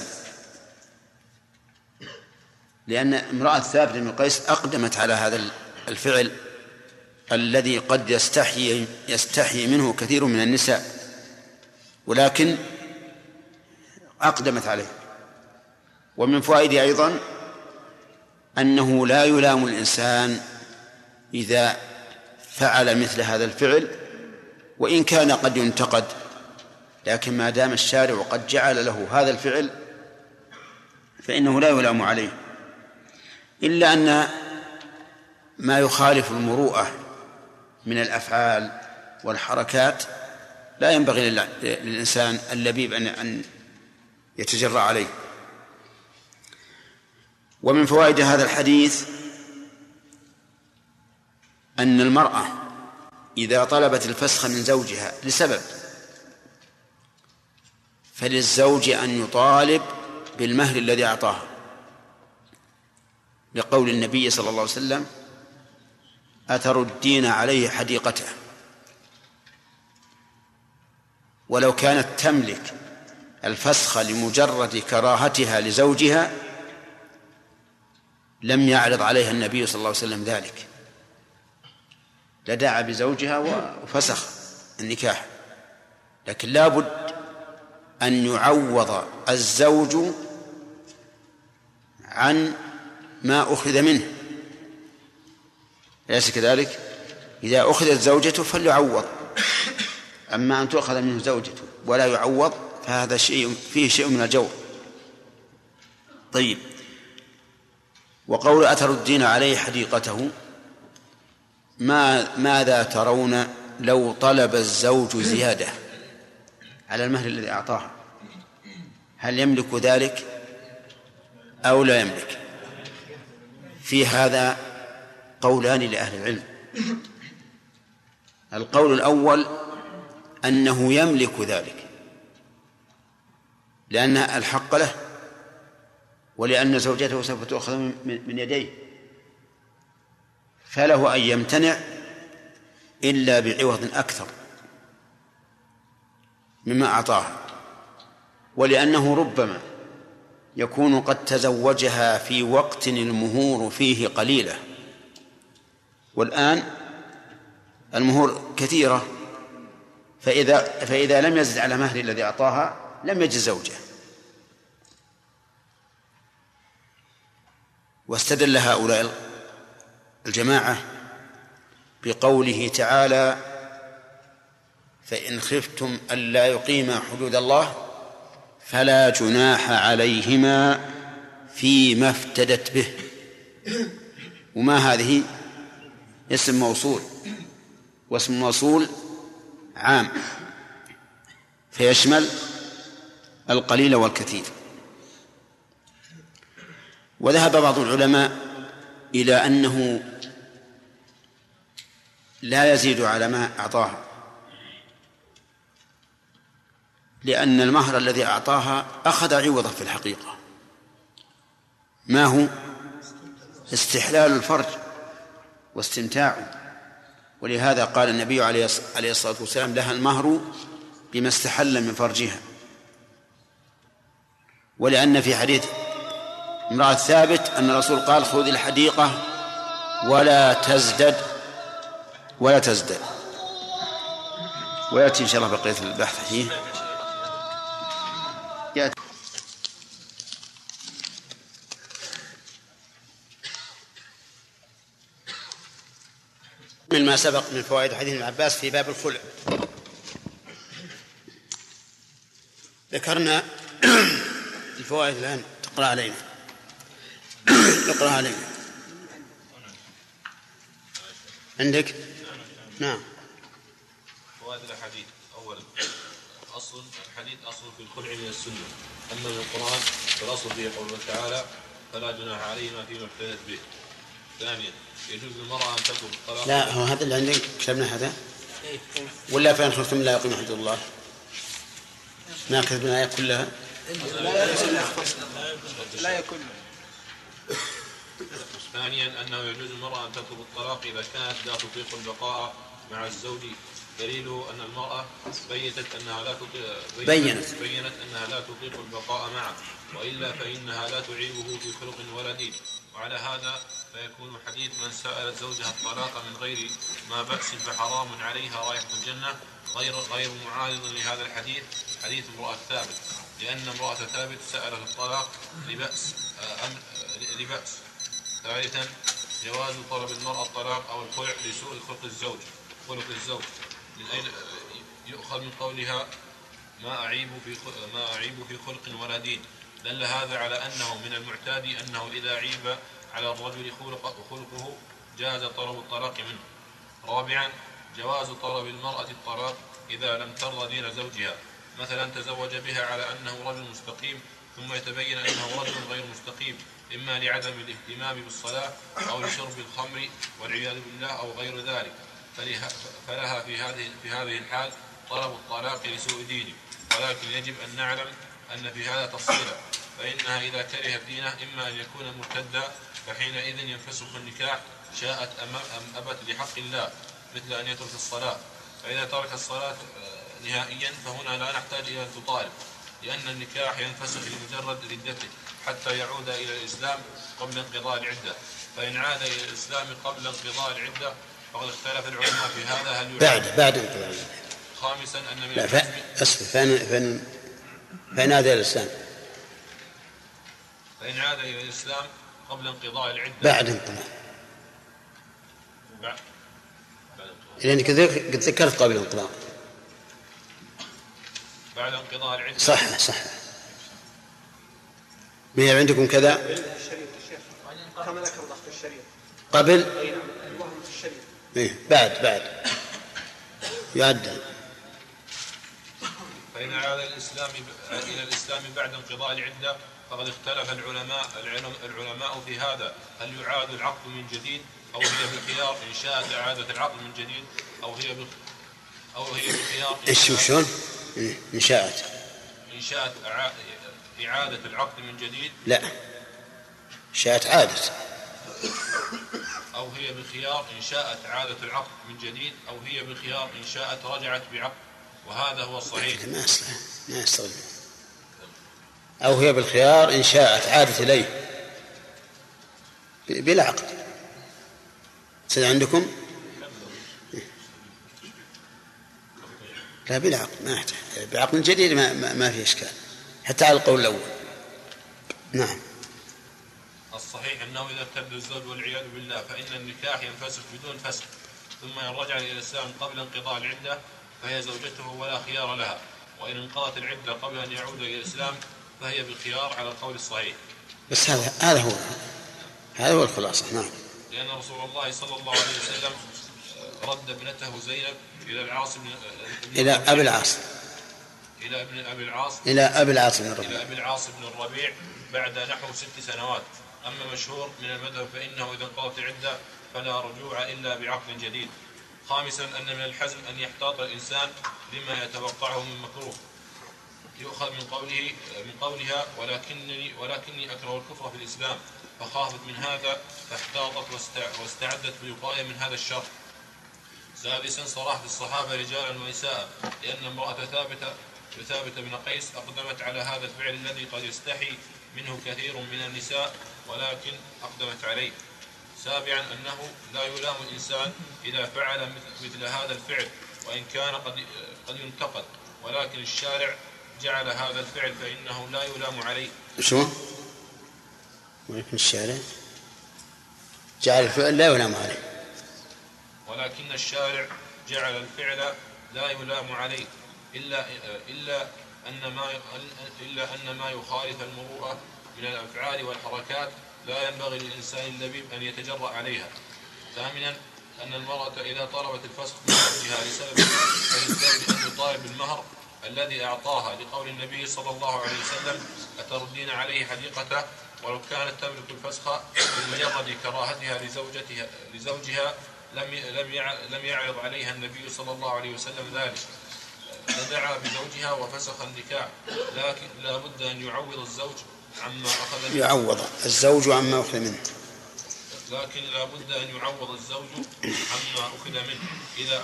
لأن امرأة ثابت بن قيس أقدمت على هذا الفعل الذي قد يستحي منه كثير من النساء، ولكن أقدمت عليه. ومن فوائد أيضا أنه لا يلام الإنسان إذا فعل مثل هذا الفعل، وإن كان قد ينتقد، لكن ما دام الشارع قد جعل له هذا الفعل فإنه لا يلام عليه، إلا أن ما يخالف المروءة من الأفعال والحركات لا ينبغي للإنسان اللبيب أن يتجرأ عليه. ومن فوائد هذا الحديث أن المرأة إذا طلبت الفسخ من زوجها لسبب فللزوج أن يطالب بالمهر الذي أعطاه، لقول النبي صلى الله عليه وسلم أتردين عليه حديقته. ولو كانت تملك الفسخ لمجرد كراهتها لزوجها لم يعرض عليها النبي صلى الله عليه وسلم ذلك، لدعا بزوجها وفسخ النكاح. لكن لا بد أن يعوض الزوج عن ما أخذ منه، أليس كذلك؟ إذا أخذت زوجته فليعوض، أما أن تؤخذ منه زوجته ولا يعوض فهذا فيه شيء من الجور. طيب، وقول أتردين عليه حديقته، ماذا ترون لو طلب الزوج زيادة على المهر الذي أعطاه؟ هل يملك ذلك أو لا يملك؟ في هذا قولان لأهل العلم. القول الأول أنه يملك ذلك لأن الحق له، ولأن زوجته سوف تأخذ من يديه، فله أن يمتنع إلا بعوض أكثر مما أعطاها، ولأنه ربما يكون قد تزوجها في وقت المهور فيه قليلة، والآن المهور كثيرة، فإذا لم يزد على مهر الذي أعطاها لم يجز زوجه. واستدل هؤلاء الجماعة بقوله تعالى فإن خفتم ألا يقيما حدود الله فلا جناح عليهما فيما افتدت به. وما هذه؟ اسم موصول، واسم موصول عام فيشمل القليل والكثير. وذهب بعض العلماء إلى أنه لا يزيد على ما أعطاها، لأن المهر الذي أعطاها أخذ عوضه في الحقيقة، ما هو استحلال الفرج واستمتاعه. ولهذا قال النبي عليه الصلاة والسلام لها المهر بما استحل من فرجها. ولأن في حديث امرأة ثابت أن الرسول قال خذ الحديقة ولا تزدد ويأتي إن شاء الله بقية البحث فيه. يأتي من ما سبق من فوائد حديث ابن عباس في باب الخلع. ذكرنا الفوائد الآن تقرأ علينا. اقرأ علينا عندك. نعم. فوائد الحديث. أولا أصل الحديث أصل في الخلع من السنة، أما من القرآن فالأصل فيه قوله تعالى فلا جناح عليهما فيما افتدت به. ثانيا يجوز للمرأة أن تطلب الطلاق. لا هو هذا اللي عندك كتبنا هذا ولا فإن خفتم لا يقيم حدود الله ما كتبنا الآية كلها. لا يكون. ثانيا أنه يجوز للمرأة أن تطلب الطلاق إذا كانت لا تطيق البقاء مع الزوج. دليله أن المرأة بينت أنها لا تطيق البقاء معه، وإلا فإنها لا تعيبه في خلق ولا دين. وعلى هذا فيكون حديث من سألت زوجها الطلاق من غير ما بأس فحرام عليها رائحة الجنة غير معارض لهذا الحديث حديث امرأة ثابت، لأن امرأة ثابت سألت الطلاق لبأس. ثالثا جواز طلب المرأة الطلاق أو الخلع لسوء خلق الزوج من أين يؤخذ من قولها ما أعيب في خلق ولا دين. دل هذا على أنه من المعتاد أنه إذا عيب على الرجل خلقه جاز طلب الطلاق منه. رابعا جواز طلب المرأة الطلاق إذا لم ترضى دين زوجها، مثلا تزوج بها على أنه رجل مستقيم ثم يتبين أنه رجل غير مستقيم، إما لعدم الاهتمام بالصلاة أو لشرب الخمر والعياذ بالله أو غير ذلك، فلها في هذه الحال طلب الطلاق لسوء دينه. ولكن يجب أن نعلم أن في هذا تفصيلا، فإنها إذا كرهت دينه إما أن يكون مرتدا فحينئذ ينفسخ النكاح شاءت أم أبت لحق الله، مثل أن يترك الصلاة. فإذا ترك الصلاة نهائيا فهنا لا نحتاج إلى أن تطالب، لأن النكاح ينفسخ لمجرد ردته حتى يعود إلى الإسلام قبل انقضاء العدة. فإن عاد إلى الإسلام قبل انقضاء العدة فقد اختلف العلماء في هذا هل بعد انقضاء العدة. خامسا أن من فإن عاد إلى الإسلام فإن عاد إلى الإسلام قبل انقضاء العدة بعد انقضاء لأنك قد ذكرت قبل انقضاء بعد انقضاء العدة. صح ما عندكم كذا كما ذكر ضغط الشريط قبل الوهم في الشريط بعد يعدل. فإن عاد إلى الإسلام بعد انقضاء العدة فقد اختلف العلماء في هذا، هل يعاد العقد من جديد أو هي بالخيار إن شاءت إعادة العقد من جديد أو هي بالخيار شلون إن شاءت إعادة العقد من جديد. لا شاءت عادت أو هي بالخيار إن شاءت إعادة العقد من جديد أو هي بالخيار إن شاءت رجعت بعقد، وهذا هو الصحيح. ما يستغل. أو هي بالخيار إن شاءت عادت إليه بلا عقد. سيد عندكم لا بلا عقد ما يحتاج، بعقد جديد ما في إشكال حتى على القول الأول. نعم. الصحيح أنه إذا ارتد الزوج والعياذ بالله فإن النكاح ينفسخ بدون فسخ، ثم إن رجع إلى الإسلام قبل انقضاء العدة فهي زوجته ولا خيار لها، وإن انقضت العدة قبل أن يعود إلى الإسلام فهي بالخيار على القول الصحيح. بس هذا هو الخلاصة. نعم. لأن رسول الله صلى الله عليه وسلم رد ابنته زينب إلى العاص إلى أبي العاص إلى ابن أبي العاص إلى أبي العاص بن الربيع بعد نحو 6 سنوات. أما مشهور من المذهب فإنه إذا انقضت العدة فلا رجوع إلا بعقد جديد. خامسا أن من الحزم أن يحتاط الإنسان لما يتوقعه من مكروه، يؤخذ من قولها ولكني أكره الكفر في الإسلام، فخافت من هذا فاحتاطت واستعدت بوقاية من هذا الشر. سادسا صراحة الصحابة رجالا ونساء، لأن امرأة ثابت بن قيس أقدمت على هذا الفعل الذي قد يستحي منه كثير من النساء ولكن أقدمت عليه. سابعا أنه لا يلام الإنسان إذا فعل مثل هذا الفعل وإن كان قد ينتقد، ولكن الشارع جعل هذا الفعل فإنه لا يلام عليه. شو؟ ولكن الشارع جعل الفعل لا يلام عليه، ولكن الشارع جعل الفعل لا يلام عليه إلا أن ما يخالف المروءة من الأفعال والحركات لا ينبغي للإنسان اللبيب أن يتجرأ عليها. ثامنا أن المرأة إذا طلبت الفسخ من زوجها لسبب فللزوج أن يطالب بالمهر الذي أعطاها، لقول النبي صلى الله عليه وسلم: أتردين عليه حديقته؟ ولو كانت تملك الفسخ بمجرد كراهتها لزوجها لم يعرض عليها النبي صلى الله عليه وسلم ذلك، فدعا بزوجها وفسخ النكاح. لكن لا بد أن يعوض الزوج عما أخذ منه. يعوض الزوج عما أخذ منه. لكن لا بد أن يعوض الزوج عما أخذ منه إذا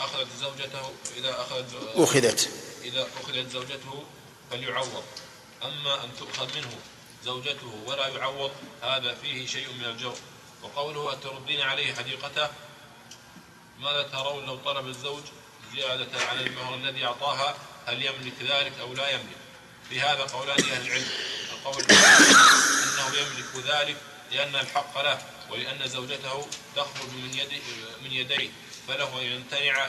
أخذت زوجته فليعوض. أما أن تؤخذ منه زوجته ولا يعوض هذا فيه شيء من الجور. وقوله: أتردين عليه حديقته، ماذا ترون لو طلب الزوج زيادة على المهر الذي أعطاها؟ هل يملك ذلك أو لا يملك؟ في هذا قولان أهل العلم. القول أنه يملك ذلك لأن الحق له ولأن زوجته تخرج من يديه، فله أن يمتنع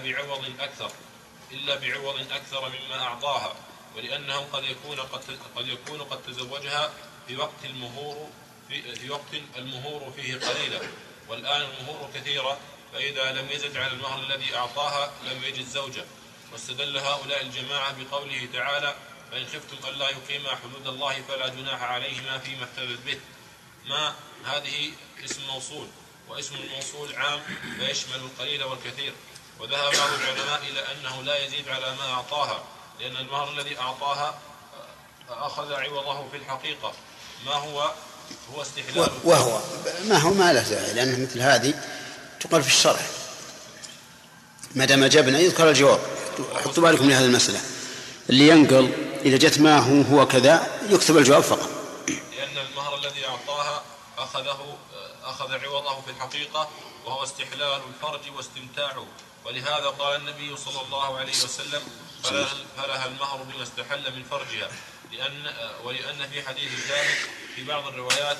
إلا بعوض أكثر مما أعطاها، ولأنه قد يكون قد تزوجها في وقت المهور فيه قليلا، والآن المهور كثيرة، فإذا لم يزد على المهر الذي أعطاها لم يجد زوجة. واستدل هؤلاء الجماعة بقوله تعالى: فإن خفتم ألا يقيما حدود الله فلا جناح عليهما فيما افتدت به. ما هذه اسم موصول، واسم الموصول عام فيشمل القليل والكثير. وذهب بعض العلماء إلى أنه لا يزيد على ما أعطاها، لأن المهر الذي أعطاها أخذ عوضه في الحقيقة. ما هو استحلال، وهو ما له داعي، لأن مثل هذه تقال في الشرع ما دام جبنا يذكر الجواب. حطوا بالكم لهذه المسألة، اللي ينقل إذا جت ما هو كذا يكتب الجواب فقط. لأن المهر الذي أعطاها أخذ عوضه في الحقيقة، وهو استحلال الفرج واستمتاعه. ولهذا قال النبي صلى الله عليه وسلم: فلها المهر بما استحل من فرجها. ولأن في حديث ثابت في بعض الروايات: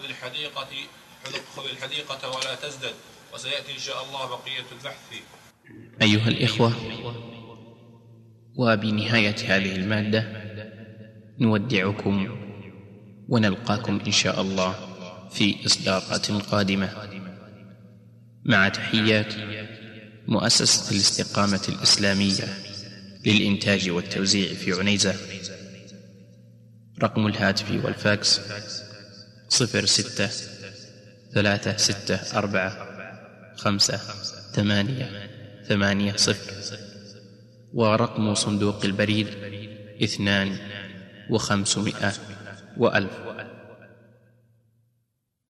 خذ الحديقة ولا تزدد. وسيأتي إن شاء الله بقية البحث فيه. أيها الإخوة، وبنهاية هذه المادة نودعكم ونلقاكم إن شاء الله في إصدارات قادمة، مع تحيات مؤسسة الاستقامة الإسلامية للإنتاج والتوزيع في عنيزة. رقم الهاتف والفاكس 06-34-5-8-8-0، ورقم صندوق البريد 2 و500 و1000.